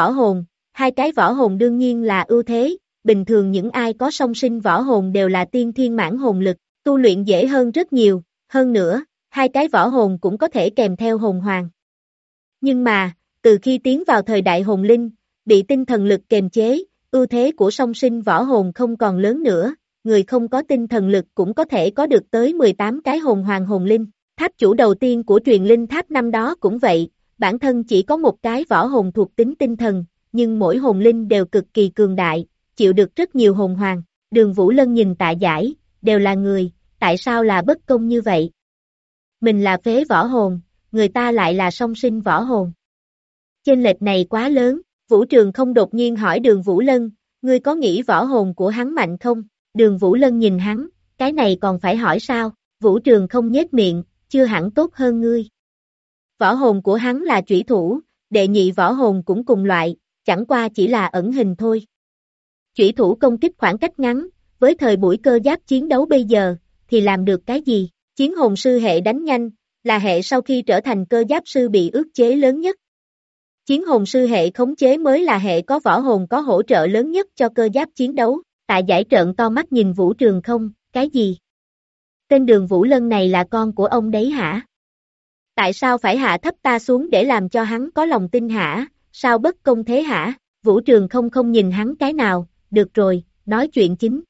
võ hồn đương nhiên là ưu thế, bình thường những ai có song sinh võ hồn đều là tiên thiên mãn hồn lực, tu luyện dễ hơn rất nhiều, hơn nữa, hai cái võ hồn cũng có thể kèm theo hồn hoàng. Nhưng mà, từ khi tiến vào thời đại hồn linh, bị tinh thần lực kềm chế, ưu thế của song sinh võ hồn không còn lớn nữa, người không có tinh thần lực cũng có thể có được tới 18 cái hồn hoàng hồn linh. Tháp chủ đầu tiên của truyền linh tháp năm đó cũng vậy, bản thân chỉ có một cái võ hồn thuộc tính tinh thần, nhưng mỗi hồn linh đều cực kỳ cường đại, chịu được rất nhiều hồn hoàng. Đường Vũ Lân nhìn Tạ Giải, đều là người, tại sao là bất công như vậy? Mình là phế võ hồn, người ta lại là song sinh võ hồn. Chênh lệch này quá lớn, Vũ Trường không đột nhiên hỏi Đường Vũ Lân, ngươi có nghĩ võ hồn của hắn mạnh không? Đường Vũ Lân nhìn hắn, cái này còn phải hỏi sao? Vũ Trường không nhếch miệng, chưa hẳn tốt hơn ngươi. Võ hồn của hắn là chủy thủ, đệ nhị võ hồn cũng cùng loại, chẳng qua chỉ là ẩn hình thôi. Chủy thủ công kích khoảng cách ngắn, với thời buổi cơ giáp chiến đấu bây giờ, thì làm được cái gì? Chiến hồn sư hệ đánh nhanh, là hệ sau khi trở thành cơ giáp sư bị ức chế lớn nhất. Chiến hồn sư hệ khống chế mới là hệ có võ hồn có hỗ trợ lớn nhất cho cơ giáp chiến đấu. Tạ Giải trợn to mắt nhìn Vũ Trường không, cái gì? Tên Đường Vũ Lân này là con của ông đấy hả? Tại sao phải hạ thấp ta xuống để làm cho hắn có lòng tin hả? Sao bất công thế hả? Vũ Trường không nhìn hắn cái nào, được rồi, nói chuyện chính.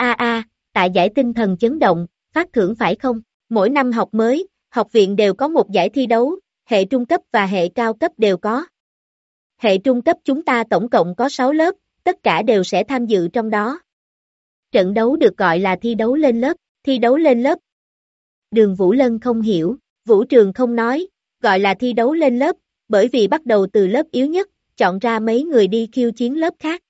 Tạ Giải tinh thần chấn động, phát thưởng phải không? Mỗi năm học mới, học viện đều có một giải thi đấu, hệ trung cấp và hệ cao cấp đều có. Hệ trung cấp chúng ta tổng cộng có 6 lớp, tất cả đều sẽ tham dự trong đó. Trận đấu được gọi là thi đấu lên lớp, thi đấu lên lớp. Đường Vũ Lân không hiểu, Vũ Trường không nói, gọi là thi đấu lên lớp, bởi vì bắt đầu từ lớp yếu nhất, chọn ra mấy người đi khiêu chiến lớp khác.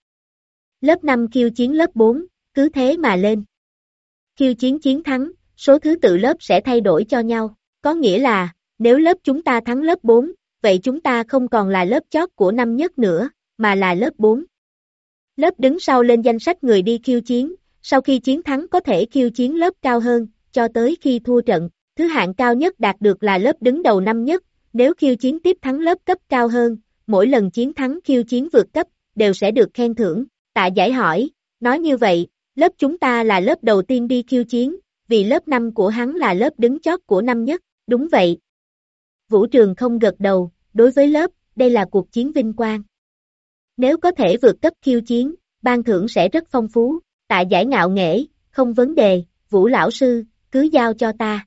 Lớp 5 khiêu chiến lớp 4, cứ thế mà lên. Khiêu chiến chiến thắng, số thứ tự lớp sẽ thay đổi cho nhau, có nghĩa là, nếu lớp chúng ta thắng lớp 4, vậy chúng ta không còn là lớp chót của năm nhất nữa, mà là lớp 4. Lớp đứng sau lên danh sách người đi khiêu chiến, sau khi chiến thắng có thể khiêu chiến lớp cao hơn, cho tới khi thua trận, thứ hạng cao nhất đạt được là lớp đứng đầu năm nhất, nếu khiêu chiến tiếp thắng lớp cấp cao hơn, mỗi lần chiến thắng khiêu chiến vượt cấp, đều sẽ được khen thưởng. Tạ Giải hỏi, nói như vậy, lớp chúng ta là lớp đầu tiên đi khiêu chiến, vì lớp 5 của hắn là lớp đứng chót của năm nhất, đúng vậy. Vũ Trường không gật đầu, đối với lớp, đây là cuộc chiến vinh quang. Nếu có thể vượt cấp khiêu chiến, ban thưởng sẽ rất phong phú. Tạ Giải ngạo nghễ, không vấn đề, Vũ lão sư, cứ giao cho ta.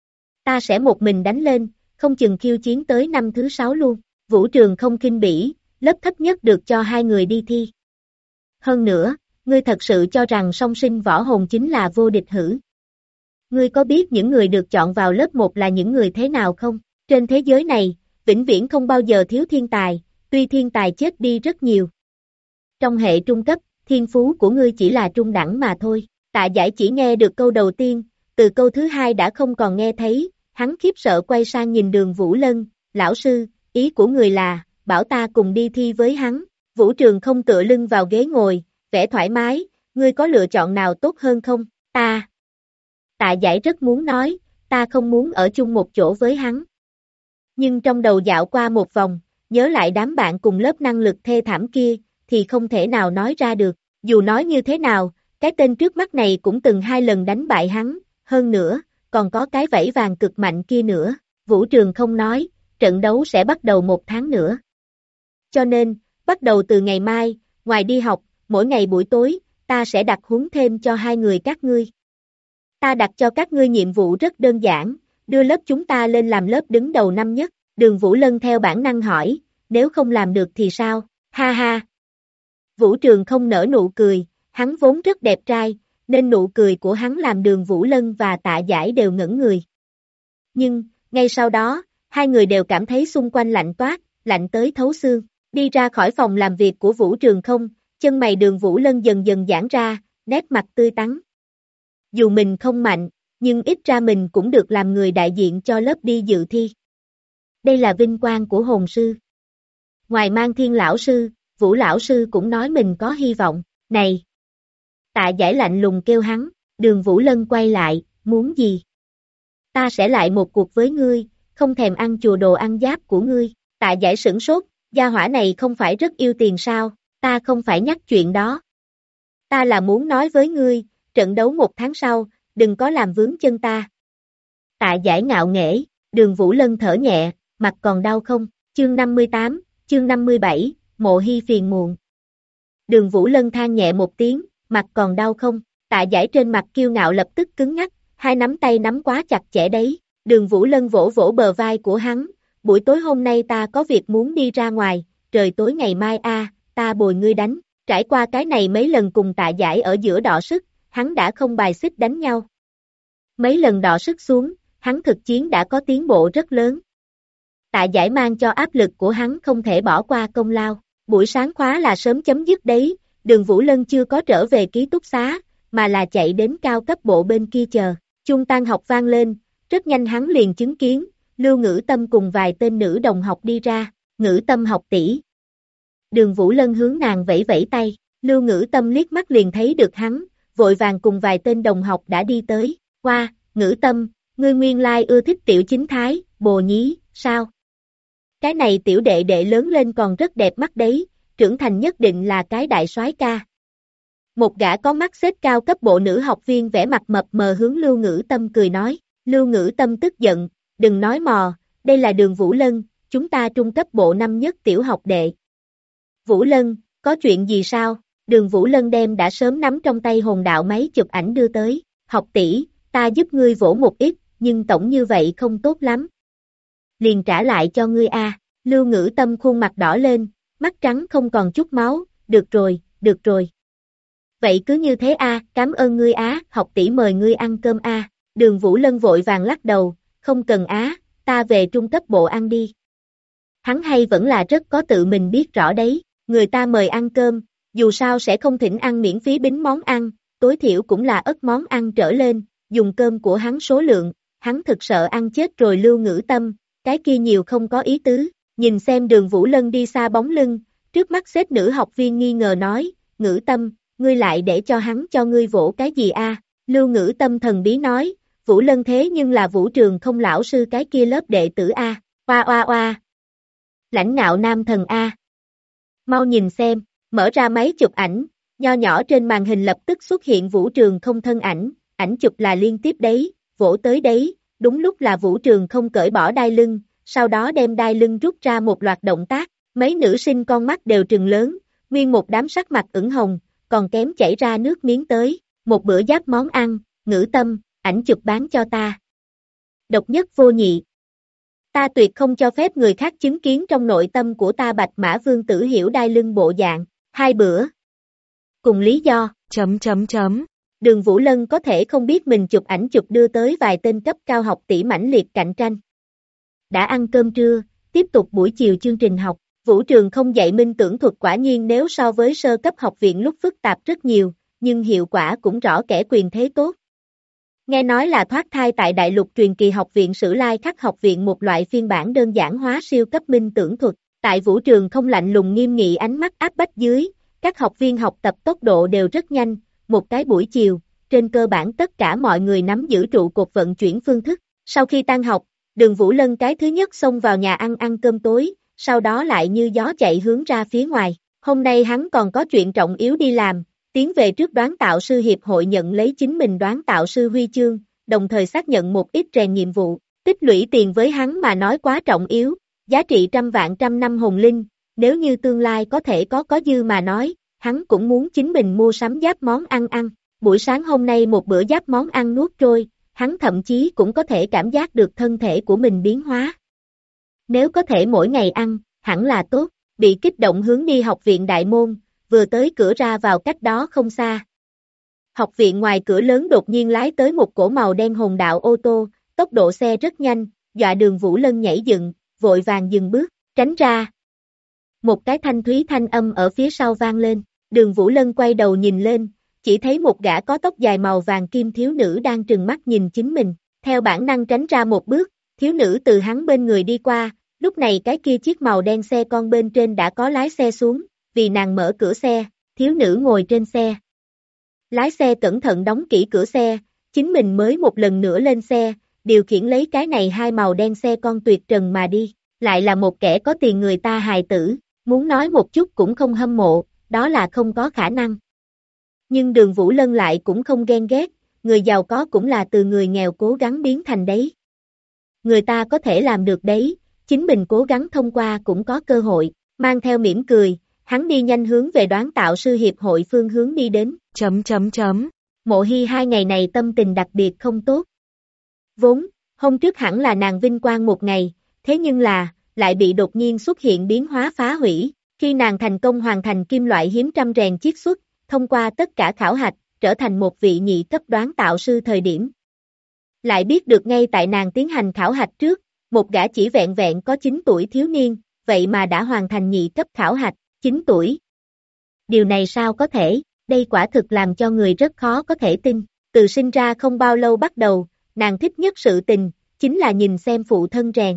Ta sẽ một mình đánh lên, không chừng khiêu chiến tới năm thứ 6 luôn. Vũ Trường không khinh bỉ, lớp thấp nhất được cho 2 người đi thi. Hơn nữa, ngươi thật sự cho rằng song sinh võ hồn chính là vô địch hử? Ngươi có biết những người được chọn vào lớp 1 là những người thế nào không? Trên thế giới này, vĩnh viễn không bao giờ thiếu thiên tài, tuy thiên tài chết đi rất nhiều. Trong hệ trung cấp, thiên phú của ngươi chỉ là trung đẳng mà thôi. Tạ Giải chỉ nghe được câu đầu tiên, từ câu thứ hai đã không còn nghe thấy, hắn khiếp sợ quay sang nhìn Đường Vũ Lân, lão sư, ý của người là, bảo ta cùng đi thi với hắn. Vũ Trường không tựa lưng vào ghế ngồi, vẻ thoải mái, ngươi có lựa chọn nào tốt hơn không? Tạ Giải rất muốn nói, ta không muốn ở chung một chỗ với hắn. Nhưng trong đầu dạo qua một vòng, nhớ lại đám bạn cùng lớp năng lực thê thảm kia, thì không thể nào nói ra được. Dù nói như thế nào, cái tên trước mắt này cũng từng 2 lần đánh bại hắn, hơn nữa, còn có cái vảy vàng cực mạnh kia nữa. Vũ Trường không nói, trận đấu sẽ bắt đầu 1 tháng nữa. Cho nên, bắt đầu từ ngày mai, ngoài đi học, mỗi ngày buổi tối, ta sẽ đặt huấn thêm cho 2 người các ngươi. Ta đặt cho các ngươi nhiệm vụ rất đơn giản, đưa lớp chúng ta lên làm lớp đứng đầu năm nhất. Đường Vũ Lân theo bản năng hỏi, nếu không làm được thì sao? Ha ha! Vũ Trường không nở nụ cười, hắn vốn rất đẹp trai, nên nụ cười của hắn làm Đường Vũ Lân và Tạ Giải đều ngẩn người. Nhưng, ngay sau đó, 2 người đều cảm thấy xung quanh lạnh toát, lạnh tới thấu xương. Đi ra khỏi phòng làm việc của Vũ Trường không, chân mày Đường Vũ Lân dần dần giãn ra, nét mặt tươi tắn. Dù mình không mạnh, nhưng ít ra mình cũng được làm người đại diện cho lớp đi dự thi. Đây là vinh quang của hồn sư. Ngoài Mang Thiên lão sư, Vũ lão sư cũng nói mình có hy vọng. Này! Tạ Giải lạnh lùng kêu hắn, Đường Vũ Lân quay lại, muốn gì? Ta sẽ lại một cuộc với ngươi, không thèm ăn chùa đồ ăn giáp của ngươi. Tạ Giải sửng sốt, gia hỏa này không phải rất yêu tiền sao? Ta không phải nhắc chuyện đó. Ta là muốn nói với ngươi, trận đấu 1 tháng sau, đừng có làm vướng chân ta. Tạ Giải ngạo nghễ, Đường Vũ Lân thở nhẹ, mặt còn đau không? Chương 58, chương 57, Mộ Hy phiền muộn. Đường Vũ Lân than nhẹ một tiếng, mặt còn đau không? Tạ Giải trên mặt kiêu ngạo lập tức cứng ngắc, 2 nắm tay nắm quá chặt chẽ đấy. Đường Vũ Lân vỗ vỗ bờ vai của hắn, buổi tối hôm nay ta có việc muốn đi ra ngoài, trời tối ngày mai ta bồi ngươi đánh. Trải qua cái này mấy lần cùng Tạ Giải ở giữa đọ sức, hắn đã không bài xích đánh nhau. Mấy lần đọ sức xuống, hắn thực chiến đã có tiến bộ rất lớn. Tạ Giải mang cho áp lực của hắn không thể bỏ qua công lao. Buổi sáng khóa là sớm chấm dứt đấy, Đường Vũ Lân chưa có trở về ký túc xá, mà là chạy đến cao cấp bộ bên kia chờ. Chuông tan học vang lên, rất nhanh hắn liền chứng kiến, Lưu Ngữ Tâm cùng vài tên nữ đồng học đi ra, Ngữ Tâm học tỷ. Đường Vũ Lân hướng nàng vẫy vẫy tay, Lưu Ngữ Tâm liếc mắt liền thấy được hắn, vội vàng cùng vài tên đồng học đã đi tới. Qua, Ngữ Tâm, ngươi nguyên lai ưa thích tiểu chính thái, bồ nhí, sao? Cái này tiểu đệ đệ lớn lên còn rất đẹp mắt đấy, trưởng thành nhất định là cái đại soái ca. Một gã có mắt xếp cao cấp bộ nữ học viên vẻ mặt mập mờ hướng Lưu Ngữ Tâm cười nói. Lưu Ngữ Tâm tức giận, đừng nói mò, đây là Đường Vũ Lân, chúng ta trung cấp bộ năm nhất tiểu học đệ. Vũ Lân, có chuyện gì sao? Đường Vũ Lân đem đã sớm nắm trong tay hồn đạo máy chụp ảnh đưa tới. Học tỷ, ta giúp ngươi vỗ một ít, nhưng tổng như vậy không tốt lắm. Liền trả lại cho ngươi a. Lưu Ngữ Tâm khuôn mặt đỏ lên, mắt trắng không còn chút máu, được rồi, được rồi. Vậy cứ như thế a, cảm ơn ngươi á, học tỷ mời ngươi ăn cơm a. Đường Vũ Lân vội vàng lắc đầu, không cần á, ta về trung cấp bộ ăn đi. Hắn hay vẫn là rất có tự mình biết rõ đấy, người ta mời ăn cơm, dù sao sẽ không thỉnh ăn miễn phí bính món ăn, tối thiểu cũng là ất món ăn trở lên, dùng cơm của hắn số lượng, hắn thực sợ ăn chết rồi. Lưu Ngữ Tâm, cái kia nhiều không có ý tứ, nhìn xem Đường Vũ Lân đi xa bóng lưng, trước mắt xếp nữ học viên nghi ngờ nói, Ngữ Tâm, ngươi lại để cho hắn cho ngươi vỗ cái gì a? Lưu Ngữ Tâm thần bí nói, Vũ Lân thế nhưng là Vũ Trường không lão sư cái kia lớp đệ tử a. Oa oa oa. Lãnh ngạo nam thần a. Mau nhìn xem, mở ra máy chụp ảnh, nho nhỏ trên màn hình lập tức xuất hiện Vũ Trường không thân ảnh, ảnh chụp là liên tiếp đấy, vỗ tới đấy, đúng lúc là Vũ Trường không cởi bỏ đai lưng, sau đó đem đai lưng rút ra một loạt động tác, mấy nữ sinh con mắt đều trừng lớn, nguyên một đám sắc mặt ửng hồng, còn kém chảy ra nước miếng tới, một bữa giáp món ăn, Ngữ Tâm, ảnh chụp bán cho ta. Độc nhất vô nhị. Ta tuyệt không cho phép người khác chứng kiến trong nội tâm của ta Bạch Mã Vương Tử hiểu đai lưng bộ dạng, 2 bữa. Cùng lý do, Đường Vũ Lân có thể không biết mình chụp ảnh chụp đưa tới vài tên cấp cao học tỷ mãnh liệt cạnh tranh. Đã ăn cơm trưa, tiếp tục buổi chiều chương trình học, Vũ Trường không dạy minh tưởng thuật quả nhiên nếu so với sơ cấp học viện lúc phức tạp rất nhiều, nhưng hiệu quả cũng rõ kẻ quyền thế tốt. Nghe nói là thoát thai tại Đại Lục truyền kỳ học viện Sử Lai Khắc học viện một loại phiên bản đơn giản hóa siêu cấp minh tưởng thuật, tại Vũ Trường không lạnh lùng nghiêm nghị ánh mắt áp bách dưới, các học viên học tập tốc độ đều rất nhanh, một cái buổi chiều, trên cơ bản tất cả mọi người nắm giữ trụ cột vận chuyển phương thức, Sau khi tan học, Đường Vũ Lân cái thứ nhất xông vào nhà ăn ăn cơm tối, sau đó lại như gió chạy hướng ra phía ngoài. Hôm nay hắn còn có chuyện trọng yếu đi làm, tiến về trước đoán tạo sư hiệp hội nhận lấy chính mình đoán tạo sư huy chương, đồng thời xác nhận một ít rèn nhiệm vụ. Tích lũy tiền với hắn mà nói quá trọng yếu, giá trị trăm vạn trăm năm hồn linh, nếu như tương lai có thể có dư mà nói, hắn cũng muốn chính mình mua sắm giáp món ăn ăn. Buổi sáng hôm nay một bữa giáp món ăn nuốt trôi, hắn thậm chí cũng có thể cảm giác được thân thể của mình biến hóa. Nếu có thể mỗi ngày ăn, hẳn là tốt, bị kích động hướng đi học viện đại môn, vừa tới cửa ra vào cách đó không xa. Học viện ngoài cửa lớn đột nhiên lái tới một cỗ màu đen hồn đạo ô tô, tốc độ xe rất nhanh, dọa Đường Vũ Lân nhảy dựng, vội vàng dừng bước, tránh ra. Một cái thanh thúy thanh âm ở phía sau vang lên, Đường Vũ Lân quay đầu nhìn lên, chỉ thấy một gã có tóc dài màu vàng kim thiếu nữ đang trừng mắt nhìn chính mình, theo bản năng tránh ra một bước, thiếu nữ từ hắn bên người đi qua, lúc này cái kia chiếc màu đen xe con bên trên đã có lái xe xuống, vì nàng mở cửa xe, thiếu nữ ngồi trên xe. Lái xe cẩn thận đóng kỹ cửa xe, chính mình mới một lần nữa lên xe, điều khiển lấy cái này hai màu đen xe con tuyệt trần mà đi, lại là một kẻ có tiền người ta hài tử, muốn nói một chút cũng không hâm mộ, đó là không có khả năng. Nhưng Đường Vũ Lân lại cũng không ghen ghét, người giàu có cũng là từ người nghèo cố gắng biến thành đấy. Người ta có thể làm được đấy, chính mình cố gắng thông qua cũng có cơ hội, mang theo mỉm cười, hắn đi nhanh hướng về đoán tạo sư hiệp hội phương hướng đi đến. Mộ Hy hai ngày này tâm tình đặc biệt không tốt. Vốn, hôm trước hẳn là nàng vinh quang một ngày, thế nhưng lại bị đột nhiên xuất hiện biến hóa phá hủy, khi nàng thành công hoàn thành kim loại hiếm trăm rèn chiết xuất, thông qua tất cả khảo hạch, trở thành một vị nhị cấp đoán tạo sư thời điểm. Lại biết được ngay tại nàng tiến hành khảo hạch trước, một gã chỉ vẹn vẹn có 9 tuổi thiếu niên, vậy mà đã hoàn thành nhị cấp khảo hạch, 9 tuổi. Điều này sao có thể, đây quả thực làm cho người rất khó có thể tin, từ sinh ra không bao lâu bắt đầu, nàng thích nhất sự tình, chính là nhìn xem phụ thân rèn.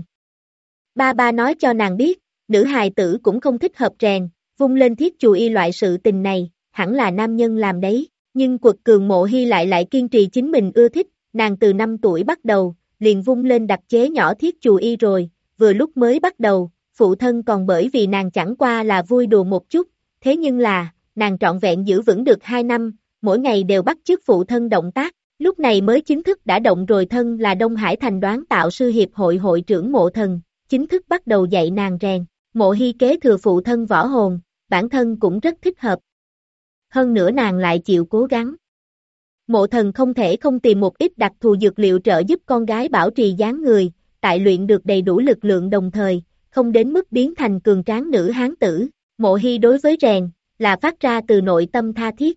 Ba nói cho nàng biết, nữ hài tử cũng không thích hợp rèn, vung lên thiết chù y loại sự tình này, hẳn là nam nhân làm đấy, nhưng quật cường Mộ Hy lại kiên trì chính mình ưa thích, nàng từ 5 tuổi bắt đầu, liền vung lên đặc chế nhỏ thiết chù y rồi, vừa lúc mới bắt đầu, phụ thân còn bởi vì nàng chẳng qua là vui đùa một chút, thế nhưng nàng trọn vẹn giữ vững được 2 năm, mỗi ngày đều bắt chước phụ thân động tác, lúc này mới chính thức đã động rồi thân là Đông Hải Thành đoán tạo sư hiệp hội hội trưởng Mộ Thần, chính thức bắt đầu dạy nàng rèn, Mộ Hy kế thừa phụ thân võ hồn, bản thân cũng rất thích hợp. Hơn nữa nàng lại chịu cố gắng. Mộ Thần không thể không tìm một ít đặc thù dược liệu trợ giúp con gái bảo trì dáng người, tại luyện được đầy đủ lực lượng đồng thời, không đến mức biến thành cường tráng nữ hán tử. Mộ Hy đối với rèn, là phát ra từ nội tâm tha thiết.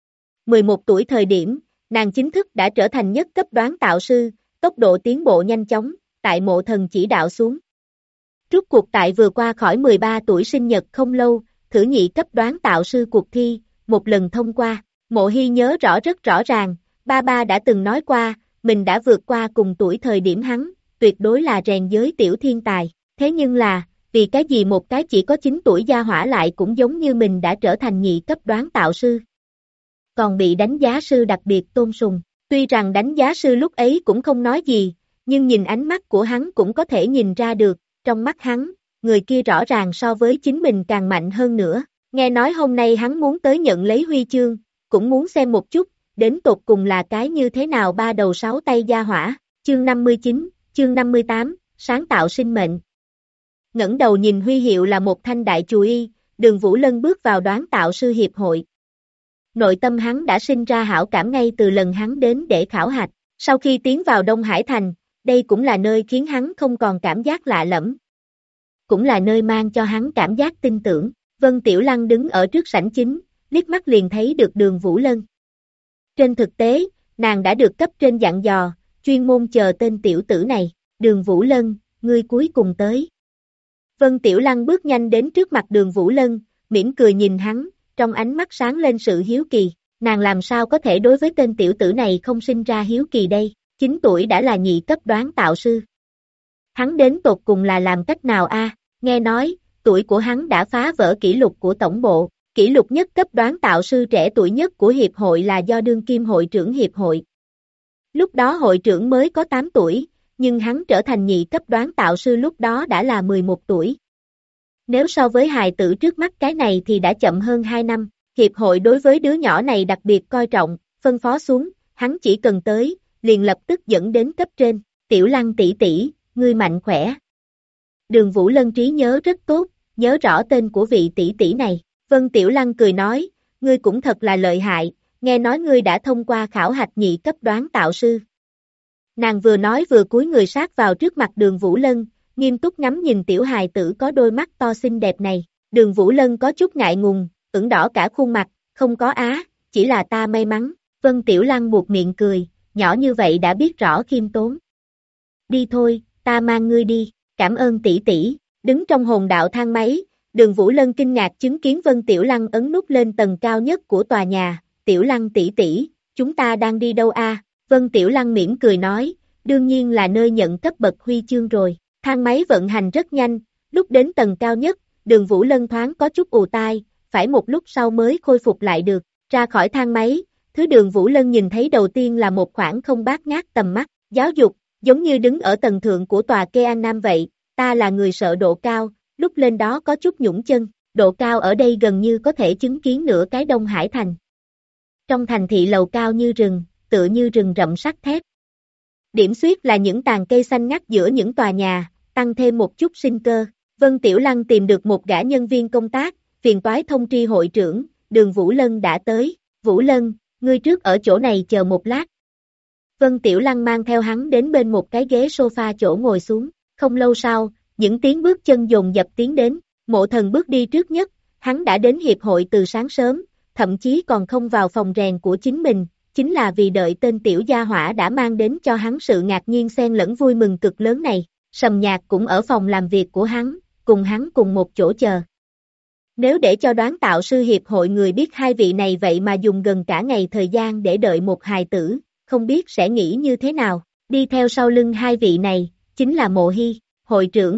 11 tuổi thời điểm, nàng chính thức đã trở thành nhất cấp đoán tạo sư, tốc độ tiến bộ nhanh chóng, tại Mộ Thần chỉ đạo xuống. Rút cuộc tại vừa qua khỏi 13 tuổi sinh nhật không lâu, thử nhị cấp đoán tạo sư cuộc thi, một lần thông qua, Mộ Hy nhớ rất rõ ràng, ba đã từng nói qua, mình đã vượt qua cùng tuổi thời điểm hắn, tuyệt đối là rèn giới tiểu thiên tài, thế nhưng vì cái gì một cái chỉ có 9 tuổi gia hỏa lại cũng giống như mình đã trở thành nhị cấp đoán tạo sư. Còn bị đánh giá sư đặc biệt tôn sùng, tuy rằng đánh giá sư lúc ấy cũng không nói gì, nhưng nhìn ánh mắt của hắn cũng có thể nhìn ra được, trong mắt hắn, người kia rõ ràng so với chính mình càng mạnh hơn nữa. Nghe nói hôm nay hắn muốn tới nhận lấy huy chương, cũng muốn xem một chút, đến tột cùng là cái như thế nào ba đầu sáu tay gia hỏa. Chương 59, chương 58, sáng tạo sinh mệnh. Ngẩng đầu nhìn huy hiệu là một thanh đại chù y, Đường Vũ Lân bước vào đoán tạo sư hiệp hội. Nội tâm hắn đã sinh ra hảo cảm ngay từ lần hắn đến để khảo hạch, sau khi tiến vào Đông Hải Thành, đây cũng là nơi khiến hắn không còn cảm giác lạ lẫm. Cũng là nơi mang cho hắn cảm giác tin tưởng. Vân Tiểu Lăng đứng ở trước sảnh chính, liếc mắt liền thấy được Đường Vũ Lân. Trên thực tế, nàng đã được cấp trên dặn dò, chuyên môn chờ tên tiểu tử này, Đường Vũ Lân, ngươi cuối cùng tới. Vân Tiểu Lăng bước nhanh đến trước mặt Đường Vũ Lân, mỉm cười nhìn hắn, trong ánh mắt sáng lên sự hiếu kỳ, nàng làm sao có thể đối với tên tiểu tử này không sinh ra hiếu kỳ đây, 9 tuổi đã là nhị cấp đoán tạo sư. Hắn đến tột cùng là làm cách nào a? Nghe nói, tuổi của hắn đã phá vỡ kỷ lục của tổng bộ, kỷ lục nhất cấp đoán tạo sư trẻ tuổi nhất của hiệp hội là do đương kim hội trưởng hiệp hội. Lúc đó hội trưởng mới có 8 tuổi, nhưng hắn trở thành nhị cấp đoán tạo sư lúc đó đã là 11 tuổi. Nếu so với hài tử trước mắt cái này thì đã chậm hơn 2 năm, hiệp hội đối với đứa nhỏ này đặc biệt coi trọng, phân phó xuống, hắn chỉ cần tới, liền lập tức dẫn đến cấp trên, Tiểu Lăng tỷ tỷ, ngươi mạnh khỏe. Đường Vũ Lân trí nhớ rất tốt, nhớ rõ tên của vị tỷ tỷ này, Vân Tiểu Lăng cười nói, ngươi cũng thật là lợi hại, nghe nói ngươi đã thông qua khảo hạch nhị cấp đoán tạo sư. Nàng vừa nói vừa cúi người sát vào trước mặt Đường Vũ Lân, nghiêm túc ngắm nhìn tiểu hài tử có đôi mắt to xinh đẹp này, Đường Vũ Lân có chút ngại ngùng, ửng đỏ cả khuôn mặt, không có á, chỉ là ta may mắn, Vân Tiểu Lăng buột miệng cười, nhỏ như vậy đã biết rõ khiêm tốn. Đi thôi, ta mang ngươi đi, cảm ơn tỷ tỷ, đứng trong hồn đạo thang máy, Đường Vũ Lân kinh ngạc chứng kiến Vân Tiểu Lăng ấn nút lên tầng cao nhất của tòa nhà, Tiểu Lăng tỷ tỷ, chúng ta đang đi đâu a? Vân Tiểu Lăng mỉm cười nói, đương nhiên là nơi nhận cấp bậc huy chương rồi, thang máy vận hành rất nhanh, lúc đến tầng cao nhất, Đường Vũ Lân thoáng có chút ù tai, phải một lúc sau mới khôi phục lại được, ra khỏi thang máy, thứ Đường Vũ Lân nhìn thấy đầu tiên là một khoảng không bát ngát tầm mắt, giáo dục, giống như đứng ở tầng thượng của tòa Kê Nam vậy, ta là người sợ độ cao, lúc lên đó có chút nhũn chân, độ cao ở đây gần như có thể chứng kiến nửa cái Đông Hải thành. Trong thành thị lầu cao như rừng, tựa như rừng rậm sắt thép. Điểm xuyết là những tàn cây xanh ngắt giữa những tòa nhà, tăng thêm một chút sinh cơ. Vân Tiểu Lăng tìm được một gã nhân viên công tác, phiền toái thông tri hội trưởng, Đường Vũ Lân đã tới. Vũ Lân, ngươi trước ở chỗ này chờ một lát. Vân Tiểu Lăng mang theo hắn đến bên một cái ghế sofa chỗ ngồi xuống. Không lâu sau, những tiếng bước chân dồn dập tiến đến, Mộ Thần bước đi trước nhất, hắn đã đến hiệp hội từ sáng sớm, thậm chí còn không vào phòng rèn của chính mình, chính là vì đợi tên tiểu gia hỏa đã mang đến cho hắn sự ngạc nhiên xen lẫn vui mừng cực lớn này. Sầm Nhạc cũng ở phòng làm việc của hắn cùng một chỗ chờ. Nếu để cho đoán tạo sư hiệp hội người biết hai vị này vậy mà dùng gần cả ngày thời gian để đợi một hài tử, không biết sẽ nghĩ như thế nào. Đi theo sau lưng hai vị này, chính là Mộ Hy, hội trưởng.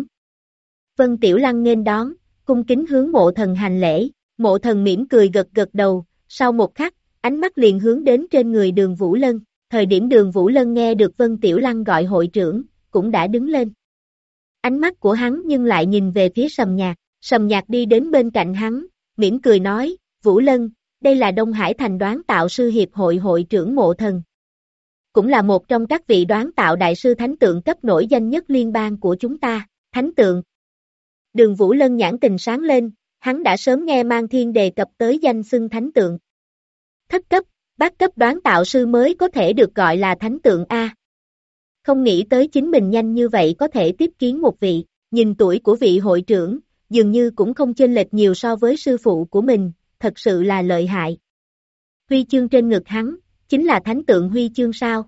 Vân Tiểu Lăng nghênh đón, cung kính hướng Mộ Thần hành lễ, Mộ Thần mỉm cười gật gật đầu, sau một khắc, ánh mắt liền hướng đến trên người Đường Vũ Lân, thời điểm Đường Vũ Lân nghe được Vân Tiểu Lăng gọi hội trưởng, cũng đã đứng lên. Ánh mắt của hắn nhưng lại nhìn về phía Sầm Nhạc đi đến bên cạnh hắn, mỉm cười nói, Vũ Lân, đây là Đông Hải Thành đoán tạo sư hiệp hội hội trưởng Mộ Thần. Cũng là một trong các vị đoán tạo đại sư thánh tượng cấp nổi danh nhất liên bang của chúng ta, thánh tượng. Đường Vũ Lân nhãn tình sáng lên, hắn đã sớm nghe Mang Thiên đề cập tới danh xưng thánh tượng. Thất cấp, bát cấp đoán tạo sư mới có thể được gọi là thánh tượng A. Không nghĩ tới chính mình nhanh như vậy có thể tiếp kiến một vị, nhìn tuổi của vị hội trưởng, dường như cũng không chênh lệch nhiều so với sư phụ của mình, thật sự là lợi hại. Huy chương trên ngực hắn, chính là thánh tượng huy chương sao?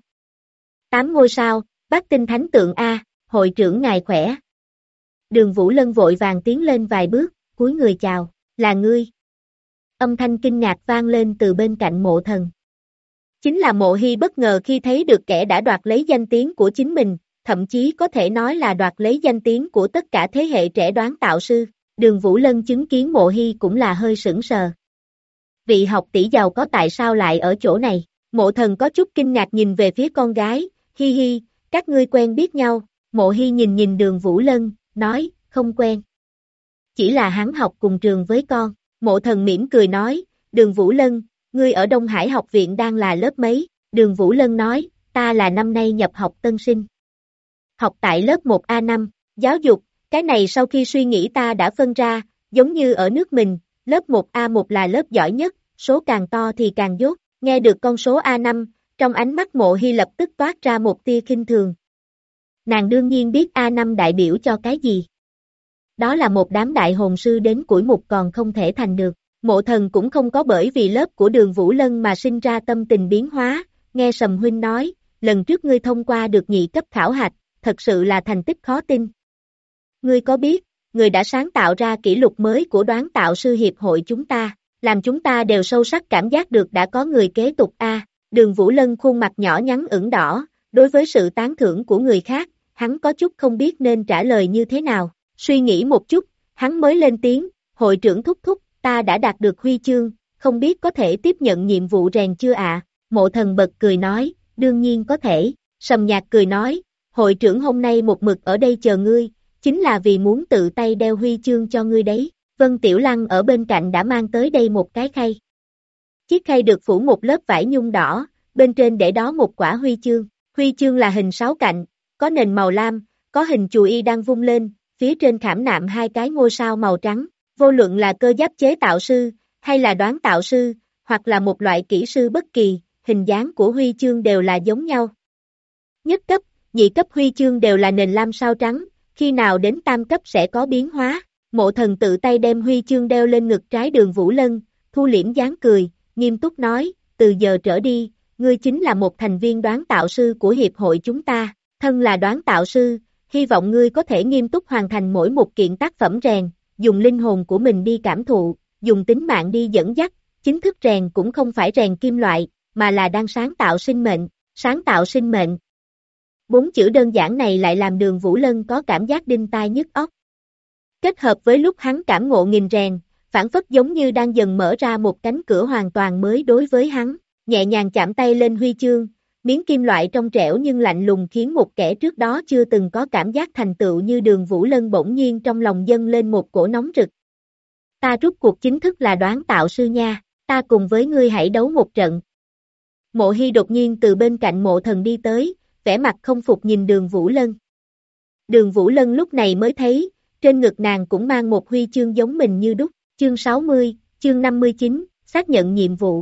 8 ngôi sao, bát tinh thánh tượng A, hội trưởng ngài khỏe. Đường Vũ Lân vội vàng tiến lên vài bước, cúi người chào, là ngươi. Âm thanh kinh ngạc vang lên từ bên cạnh Mộ Thần. Chính là Mộ Hy bất ngờ khi thấy được kẻ đã đoạt lấy danh tiếng của chính mình, thậm chí có thể nói là đoạt lấy danh tiếng của tất cả thế hệ trẻ đoán tạo sư. Đường Vũ Lân chứng kiến Mộ Hy cũng là hơi sững sờ. Vị học tỷ giàu có tại sao lại ở chỗ này? Mộ Thần có chút kinh ngạc nhìn về phía con gái, hi hi, các ngươi quen biết nhau. Mộ Hy nhìn Đường Vũ Lân, nói, không quen. Chỉ là hắn học cùng trường với con. Mộ Thần mỉm cười nói, Đường Vũ Lân, ngươi ở Đông Hải học viện đang là lớp mấy? Đường Vũ Lân nói, ta là năm nay nhập học tân sinh. Học tại lớp 1A5, giáo dục, cái này sau khi suy nghĩ ta đã phân ra, giống như ở nước mình, lớp 1A1 là lớp giỏi nhất, số càng to thì càng dốt. Nghe được con số A5, trong ánh mắt Mộ Hy lập tức toát ra một tia khinh thường. Nàng đương nhiên biết A5 đại biểu cho cái gì. Đó là một đám đại hồn sư đến củi mục còn không thể thành được. Mộ Thần cũng không có bởi vì lớp của Đường Vũ Lân mà sinh ra tâm tình biến hóa, nghe Sầm Huynh nói, lần trước ngươi thông qua được nhị cấp khảo hạch, thật sự là thành tích khó tin. Ngươi có biết, người đã sáng tạo ra kỷ lục mới của đoán tạo sư hiệp hội chúng ta, làm chúng ta đều sâu sắc cảm giác được đã có người kế tục a. Đường Vũ Lân khuôn mặt nhỏ nhắn ửng đỏ, đối với sự tán thưởng của người khác, hắn có chút không biết nên trả lời như thế nào, suy nghĩ một chút, hắn mới lên tiếng, hội trưởng thúc thúc, ta đã đạt được huy chương, không biết có thể tiếp nhận nhiệm vụ rèn chưa ạ? Mộ Thần bật cười nói, đương nhiên có thể. Sầm Nhạc cười nói, Hội trưởng hôm nay một mực ở đây chờ ngươi, chính là vì muốn tự tay đeo huy chương cho ngươi đấy. Vân Tiểu Lăng ở bên cạnh đã mang tới đây một cái khay. Chiếc khay được phủ một lớp vải nhung đỏ, bên trên để đó một quả huy chương. Huy chương là hình 6 cạnh, có nền màu lam, có hình chù y đang vung lên, phía trên khảm nạm 2 cái ngôi sao màu trắng. Vô luận là cơ giáp chế tạo sư, hay là đoán tạo sư, hoặc là một loại kỹ sư bất kỳ, hình dáng của huy chương đều là giống nhau. Nhất cấp, nhị cấp huy chương đều là nền lam sao trắng, khi nào đến tam cấp sẽ có biến hóa. Mộ Thần tự tay đem huy chương đeo lên ngực trái Đường Vũ Lân, thu liễm dáng cười, nghiêm túc nói, từ giờ trở đi, ngươi chính là một thành viên đoán tạo sư của hiệp hội chúng ta, thân là đoán tạo sư, hy vọng ngươi có thể nghiêm túc hoàn thành mỗi một kiện tác phẩm rèn, dùng linh hồn của mình đi cảm thụ, dùng tính mạng đi dẫn dắt, chính thức rèn cũng không phải rèn kim loại, mà là đang sáng tạo sinh mệnh, sáng tạo sinh mệnh. 4 chữ đơn giản này lại làm Đường Vũ Lân có cảm giác đinh tai nhức óc. Kết hợp với lúc hắn cảm ngộ nghìn rèn, phản phất giống như đang dần mở ra một cánh cửa hoàn toàn mới đối với hắn, nhẹ nhàng chạm tay lên huy chương, miếng kim loại trong trẻo nhưng lạnh lùng khiến một kẻ trước đó chưa từng có cảm giác thành tựu như Đường Vũ Lân bỗng nhiên trong lòng dâng lên một cổ nóng rực. Ta rút cuộc chính thức là đoán tạo sư nha, ta cùng với ngươi hãy đấu một trận. Mộ Hy đột nhiên từ bên cạnh Mộ Thần đi tới, vẻ mặt không phục nhìn Đường Vũ Lân. Đường Vũ Lân lúc này mới thấy, trên ngực nàng cũng mang một huy chương giống mình như đúc, chương 60, chương 59, xác nhận nhiệm vụ.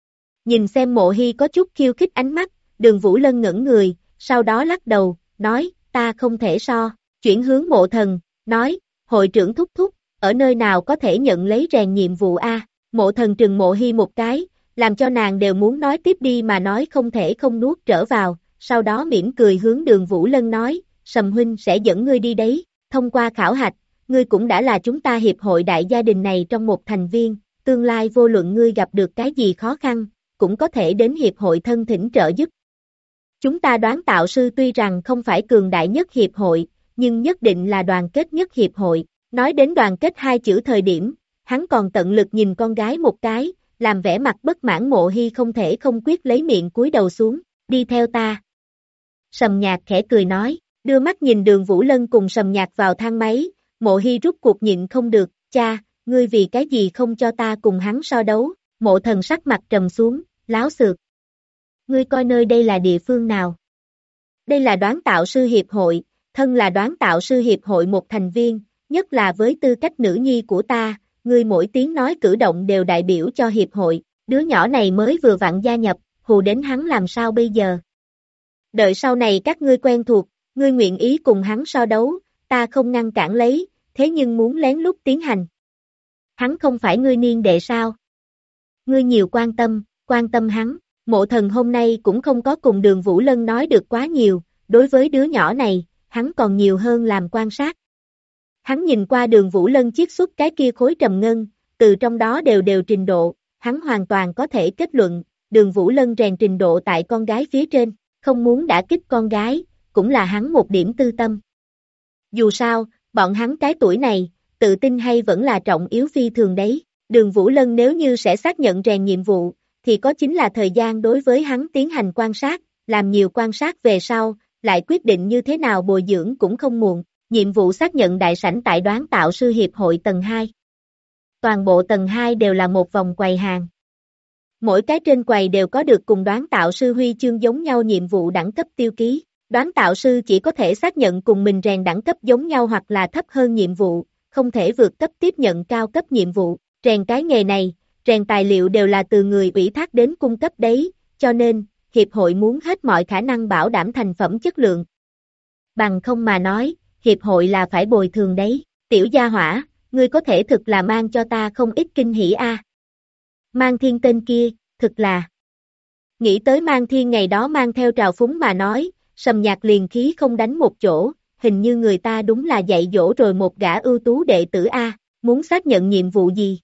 Nhìn xem Mộ Hy có chút khiêu khích ánh mắt, Đường Vũ Lân ngẩn người, sau đó lắc đầu, nói, ta không thể so, chuyển hướng Mộ Thần, nói, hội trưởng thúc thúc, ở nơi nào có thể nhận lấy rèn nhiệm vụ a? Mộ Thần trừng Mộ Hy một cái, làm cho nàng đều muốn nói tiếp đi mà nói không thể không nuốt trở vào, sau đó mỉm cười hướng Đường Vũ Lân nói, Sầm huynh sẽ dẫn ngươi đi đấy, thông qua khảo hạch, ngươi cũng đã là chúng ta hiệp hội đại gia đình này trong một thành viên, tương lai vô luận ngươi gặp được cái gì khó khăn, cũng có thể đến hiệp hội thân thỉnh trợ giúp. Chúng ta đoán tạo sư tuy rằng không phải cường đại nhất hiệp hội, nhưng nhất định là đoàn kết nhất hiệp hội. Nói đến đoàn kết 2 chữ thời điểm, hắn còn tận lực nhìn con gái một cái, làm vẻ mặt bất mãn. Mộ Hy không thể không quyết lấy miệng cúi đầu xuống, đi theo ta. Sầm Nhạc khẽ cười nói, đưa mắt nhìn Đường Vũ Lân cùng Sầm Nhạc vào thang máy, Mộ Hy rút cuộc nhịn không được, cha, ngươi vì cái gì không cho ta cùng hắn so đấu. Mộ Thần sắc mặt trầm xuống, láo xược. Ngươi coi nơi đây là địa phương nào? Đây là đoán tạo sư hiệp hội, thân là đoán tạo sư hiệp hội một thành viên, nhất là với tư cách nữ nhi của ta, ngươi mỗi tiếng nói cử động đều đại biểu cho hiệp hội, đứa nhỏ này mới vừa vặn gia nhập, hù đến hắn làm sao bây giờ? Đợi sau này các ngươi quen thuộc, ngươi nguyện ý cùng hắn so đấu, ta không ngăn cản lấy, thế nhưng muốn lén lút tiến hành. Hắn không phải ngươi niên đệ sao? Ngươi nhiều quan tâm hắn. Mộ Thần hôm nay cũng không có cùng Đường Vũ Lân nói được quá nhiều, đối với đứa nhỏ này, hắn còn nhiều hơn làm quan sát. Hắn nhìn qua Đường Vũ Lân chiết xuất cái kia khối trầm ngân, từ trong đó đều trình độ, hắn hoàn toàn có thể kết luận, Đường Vũ Lân rèn trình độ tại con gái phía trên, không muốn đả kích con gái, cũng là hắn một điểm tư tâm. Dù sao, bọn hắn cái tuổi này, tự tin hay vẫn là trọng yếu phi thường đấy. Đường Vũ Lân nếu như sẽ xác nhận rèn nhiệm vụ, thì có chính là thời gian đối với hắn tiến hành quan sát, làm nhiều quan sát về sau, lại quyết định như thế nào bồi dưỡng cũng không muộn. Nhiệm vụ xác nhận đại sảnh tại đoán tạo sư hiệp hội tầng 2. Toàn bộ tầng 2 đều là một vòng quầy hàng. Mỗi cái trên quầy đều có được cùng đoán tạo sư huy chương giống nhau nhiệm vụ đẳng cấp tiêu ký. Đoán tạo sư chỉ có thể xác nhận cùng mình rèn đẳng cấp giống nhau hoặc là thấp hơn nhiệm vụ, không thể vượt cấp tiếp nhận cao cấp nhiệm vụ. Rèn cái nghề này, rèn tài liệu đều là từ người ủy thác đến cung cấp đấy, cho nên, hiệp hội muốn hết mọi khả năng bảo đảm thành phẩm chất lượng. Bằng không mà nói, hiệp hội là phải bồi thường đấy. Tiểu gia hỏa, ngươi có thể thực là mang cho ta không ít kinh hỉ a. Mang Thiên tên kia, thực là. Nghĩ tới Mang Thiên ngày đó mang theo trào phúng mà nói, Sầm Nhạc liền khí không đánh một chỗ, hình như người ta đúng là dạy dỗ rồi một gã ưu tú đệ tử a, muốn xác nhận nhiệm vụ gì?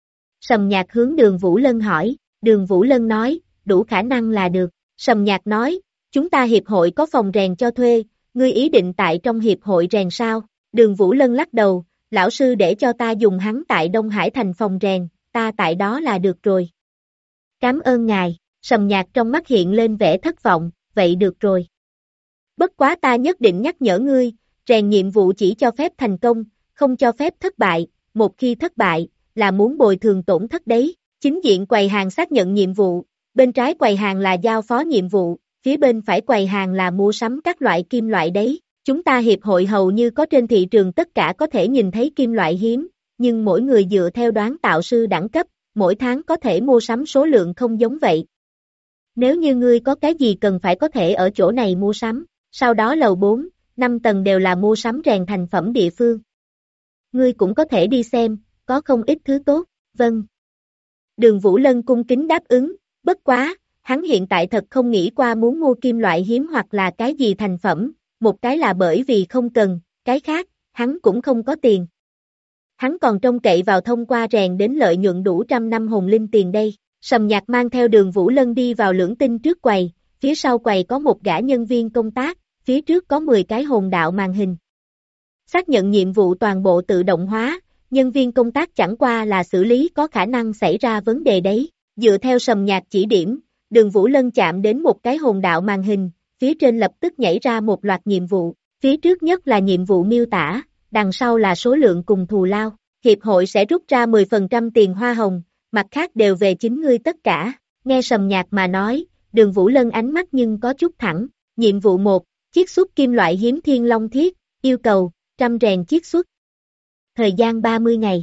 Sầm Nhạc hướng Đường Vũ Lân hỏi, Đường Vũ Lân nói, đủ khả năng là được. Sầm Nhạc nói, chúng ta hiệp hội có phòng rèn cho thuê, ngươi ý định tại trong hiệp hội rèn sao? Đường Vũ Lân lắc đầu, lão sư để cho ta dùng hắn tại Đông Hải thành phòng rèn, ta tại đó là được rồi. Cảm ơn ngài. Sầm Nhạc trong mắt hiện lên vẻ thất vọng, vậy được rồi. Bất quá ta nhất định nhắc nhở ngươi, rèn nhiệm vụ chỉ cho phép thành công, không cho phép thất bại, một khi thất bại, là muốn bồi thường tổn thất đấy. Chính diện quầy hàng xác nhận nhiệm vụ, bên trái quầy hàng là giao phó nhiệm vụ, phía bên phải quầy hàng là mua sắm các loại kim loại đấy. Chúng ta hiệp hội hầu như có trên thị trường tất cả có thể nhìn thấy kim loại hiếm, nhưng mỗi người dựa theo đoán tạo sư đẳng cấp, mỗi tháng có thể mua sắm số lượng không giống vậy. Nếu như ngươi có cái gì cần phải có thể ở chỗ này mua sắm, sau đó lầu 4, 5 tầng đều là mua sắm rèn thành phẩm địa phương. Ngươi cũng có thể đi xem, có không ít thứ tốt, vâng. Đường Vũ Lân cung kính đáp ứng, bất quá, hắn hiện tại thật không nghĩ qua muốn mua kim loại hiếm hoặc là cái gì thành phẩm, một cái là bởi vì không cần, cái khác, hắn cũng không có tiền. Hắn còn trông cậy vào thông qua rèn đến lợi nhuận đủ 100 năm hồn linh tiền đây. Sầm Nhạc mang theo Đường Vũ Lân đi vào lưỡng tinh trước quầy, phía sau quầy có một gã nhân viên công tác, phía trước có 10 cái hồn đạo màn hình. Xác nhận nhiệm vụ toàn bộ tự động hóa, nhân viên công tác chẳng qua là xử lý có khả năng xảy ra vấn đề đấy. Dựa theo Sầm Nhạc chỉ điểm, Đường Vũ Lân chạm đến một cái hồn đạo màn hình, phía trên lập tức nhảy ra một loạt nhiệm vụ, phía trước nhất là nhiệm vụ miêu tả, đằng sau là số lượng cùng thù lao. Hiệp hội sẽ rút ra 10% tiền hoa hồng, mặt khác đều về chính ngươi tất cả. Nghe Sầm Nhạc mà nói, Đường Vũ Lân ánh mắt nhưng có chút thẳng. Nhiệm vụ 1, chiết xuất kim loại hiếm thiên long thiết, yêu cầu, 100 rèn chiết xuất. Thời gian 30 ngày.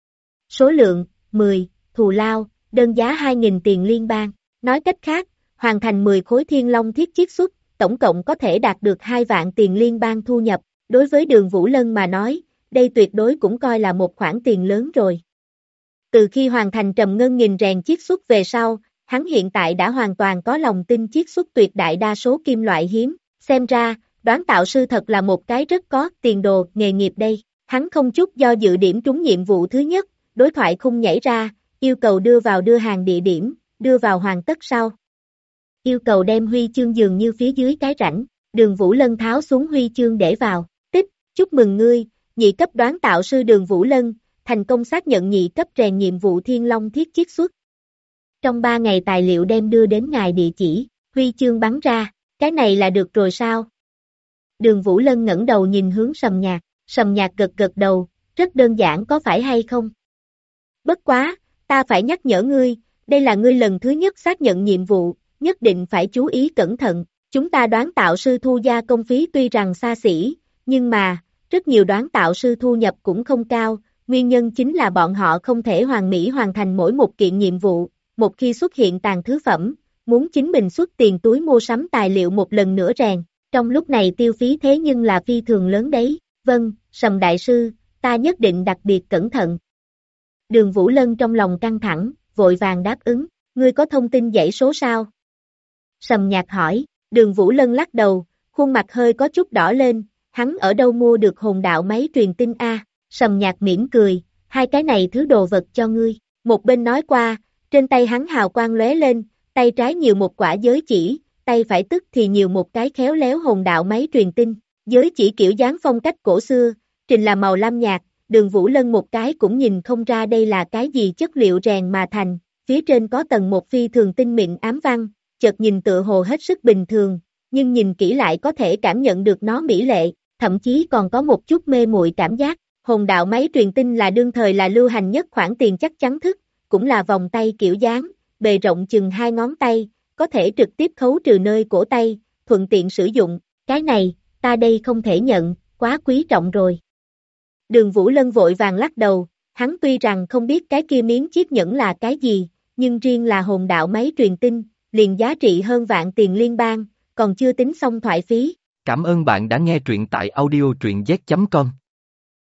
Số lượng, 10, thù lao, đơn giá 2.000 tiền liên bang. Nói cách khác, hoàn thành 10 khối thiên long thiết chiết xuất, tổng cộng có thể đạt được 2 vạn tiền liên bang thu nhập. Đối với Đường Vũ Lân mà nói, đây tuyệt đối cũng coi là một khoản tiền lớn rồi. Từ khi hoàn thành trầm ngân nghìn rèn chiết xuất về sau, hắn hiện tại đã hoàn toàn có lòng tin chiết xuất tuyệt đại đa số kim loại hiếm. Xem ra, đoán tạo sư thật là một cái rất có tiền đồ nghề nghiệp đây. Hắn không chút do dự điểm trúng nhiệm vụ thứ nhất, đối thoại khung nhảy ra, yêu cầu đưa vào đưa hàng địa điểm, đưa vào hoàn tất sau. Yêu cầu đem huy chương dường như phía dưới cái rãnh, Đường Vũ Lân tháo xuống huy chương để vào. Tích, chúc mừng ngươi, nhị cấp đoán tạo sư Đường Vũ Lân, thành công xác nhận nhị cấp rèn nhiệm vụ thiên long thiết chiết xuất. Trong 3 ngày tài liệu đem đưa đến ngài địa chỉ, huy chương bắn ra, cái này là được rồi sao? Đường Vũ Lân ngẩng đầu nhìn hướng Sầm Nhạc gật gật đầu, rất đơn giản có phải hay không? Bất quá, ta phải nhắc nhở ngươi, đây là ngươi lần thứ nhất xác nhận nhiệm vụ, nhất định phải chú ý cẩn thận. Chúng ta đoán tạo sư thu gia công phí tuy rằng xa xỉ, nhưng mà, rất nhiều đoán tạo sư thu nhập cũng không cao, nguyên nhân chính là bọn họ không thể hoàn mỹ hoàn thành mỗi một kiện nhiệm vụ, một khi xuất hiện tàn thứ phẩm, muốn chính mình xuất tiền túi mua sắm tài liệu một lần nữa rèn, trong lúc này tiêu phí thế nhưng là phi thường lớn đấy. Vâng, Sầm đại sư, ta nhất định đặc biệt cẩn thận. Đường Vũ Lân trong lòng căng thẳng, vội vàng đáp ứng, ngươi có thông tin dãy số sao? Sầm Nhạc hỏi, Đường Vũ Lân lắc đầu, khuôn mặt hơi có chút đỏ lên, hắn ở đâu mua được hồn đạo máy truyền tin a? Sầm Nhạc mỉm cười, 2 cái này thứ đồ vật cho ngươi. Một bên nói qua, trên tay hắn hào quang lóe lên, tay trái nhiều một quả giới chỉ, tay phải tức thì nhiều một cái khéo léo hồn đạo máy truyền tin. Giới chỉ kiểu dáng phong cách cổ xưa, trình là màu lam nhạt, Đường Vũ Lân một cái cũng nhìn không ra đây là cái gì chất liệu rèn mà thành, phía trên có tầng một phi thường tinh mịn ám văn, chợt nhìn tựa hồ hết sức bình thường, nhưng nhìn kỹ lại có thể cảm nhận được nó mỹ lệ, thậm chí còn có một chút mê muội cảm giác. Hồn đạo máy truyền tin là đương thời là lưu hành nhất khoản tiền chắc chắn thức, cũng là vòng tay kiểu dáng, bề rộng chừng 2 ngón tay, có thể trực tiếp khấu trừ nơi cổ tay, thuận tiện sử dụng, cái này, ta đây không thể nhận, quá quý trọng rồi. Đường Vũ Lân vội vàng lắc đầu, hắn tuy rằng không biết cái kia miếng chiếc nhẫn là cái gì, nhưng riêng là hồn đạo máy truyền tin, liền giá trị hơn vạn tiền liên bang, còn chưa tính xong thoại phí. Cảm ơn bạn đã nghe truyện tại audio truyện z.com.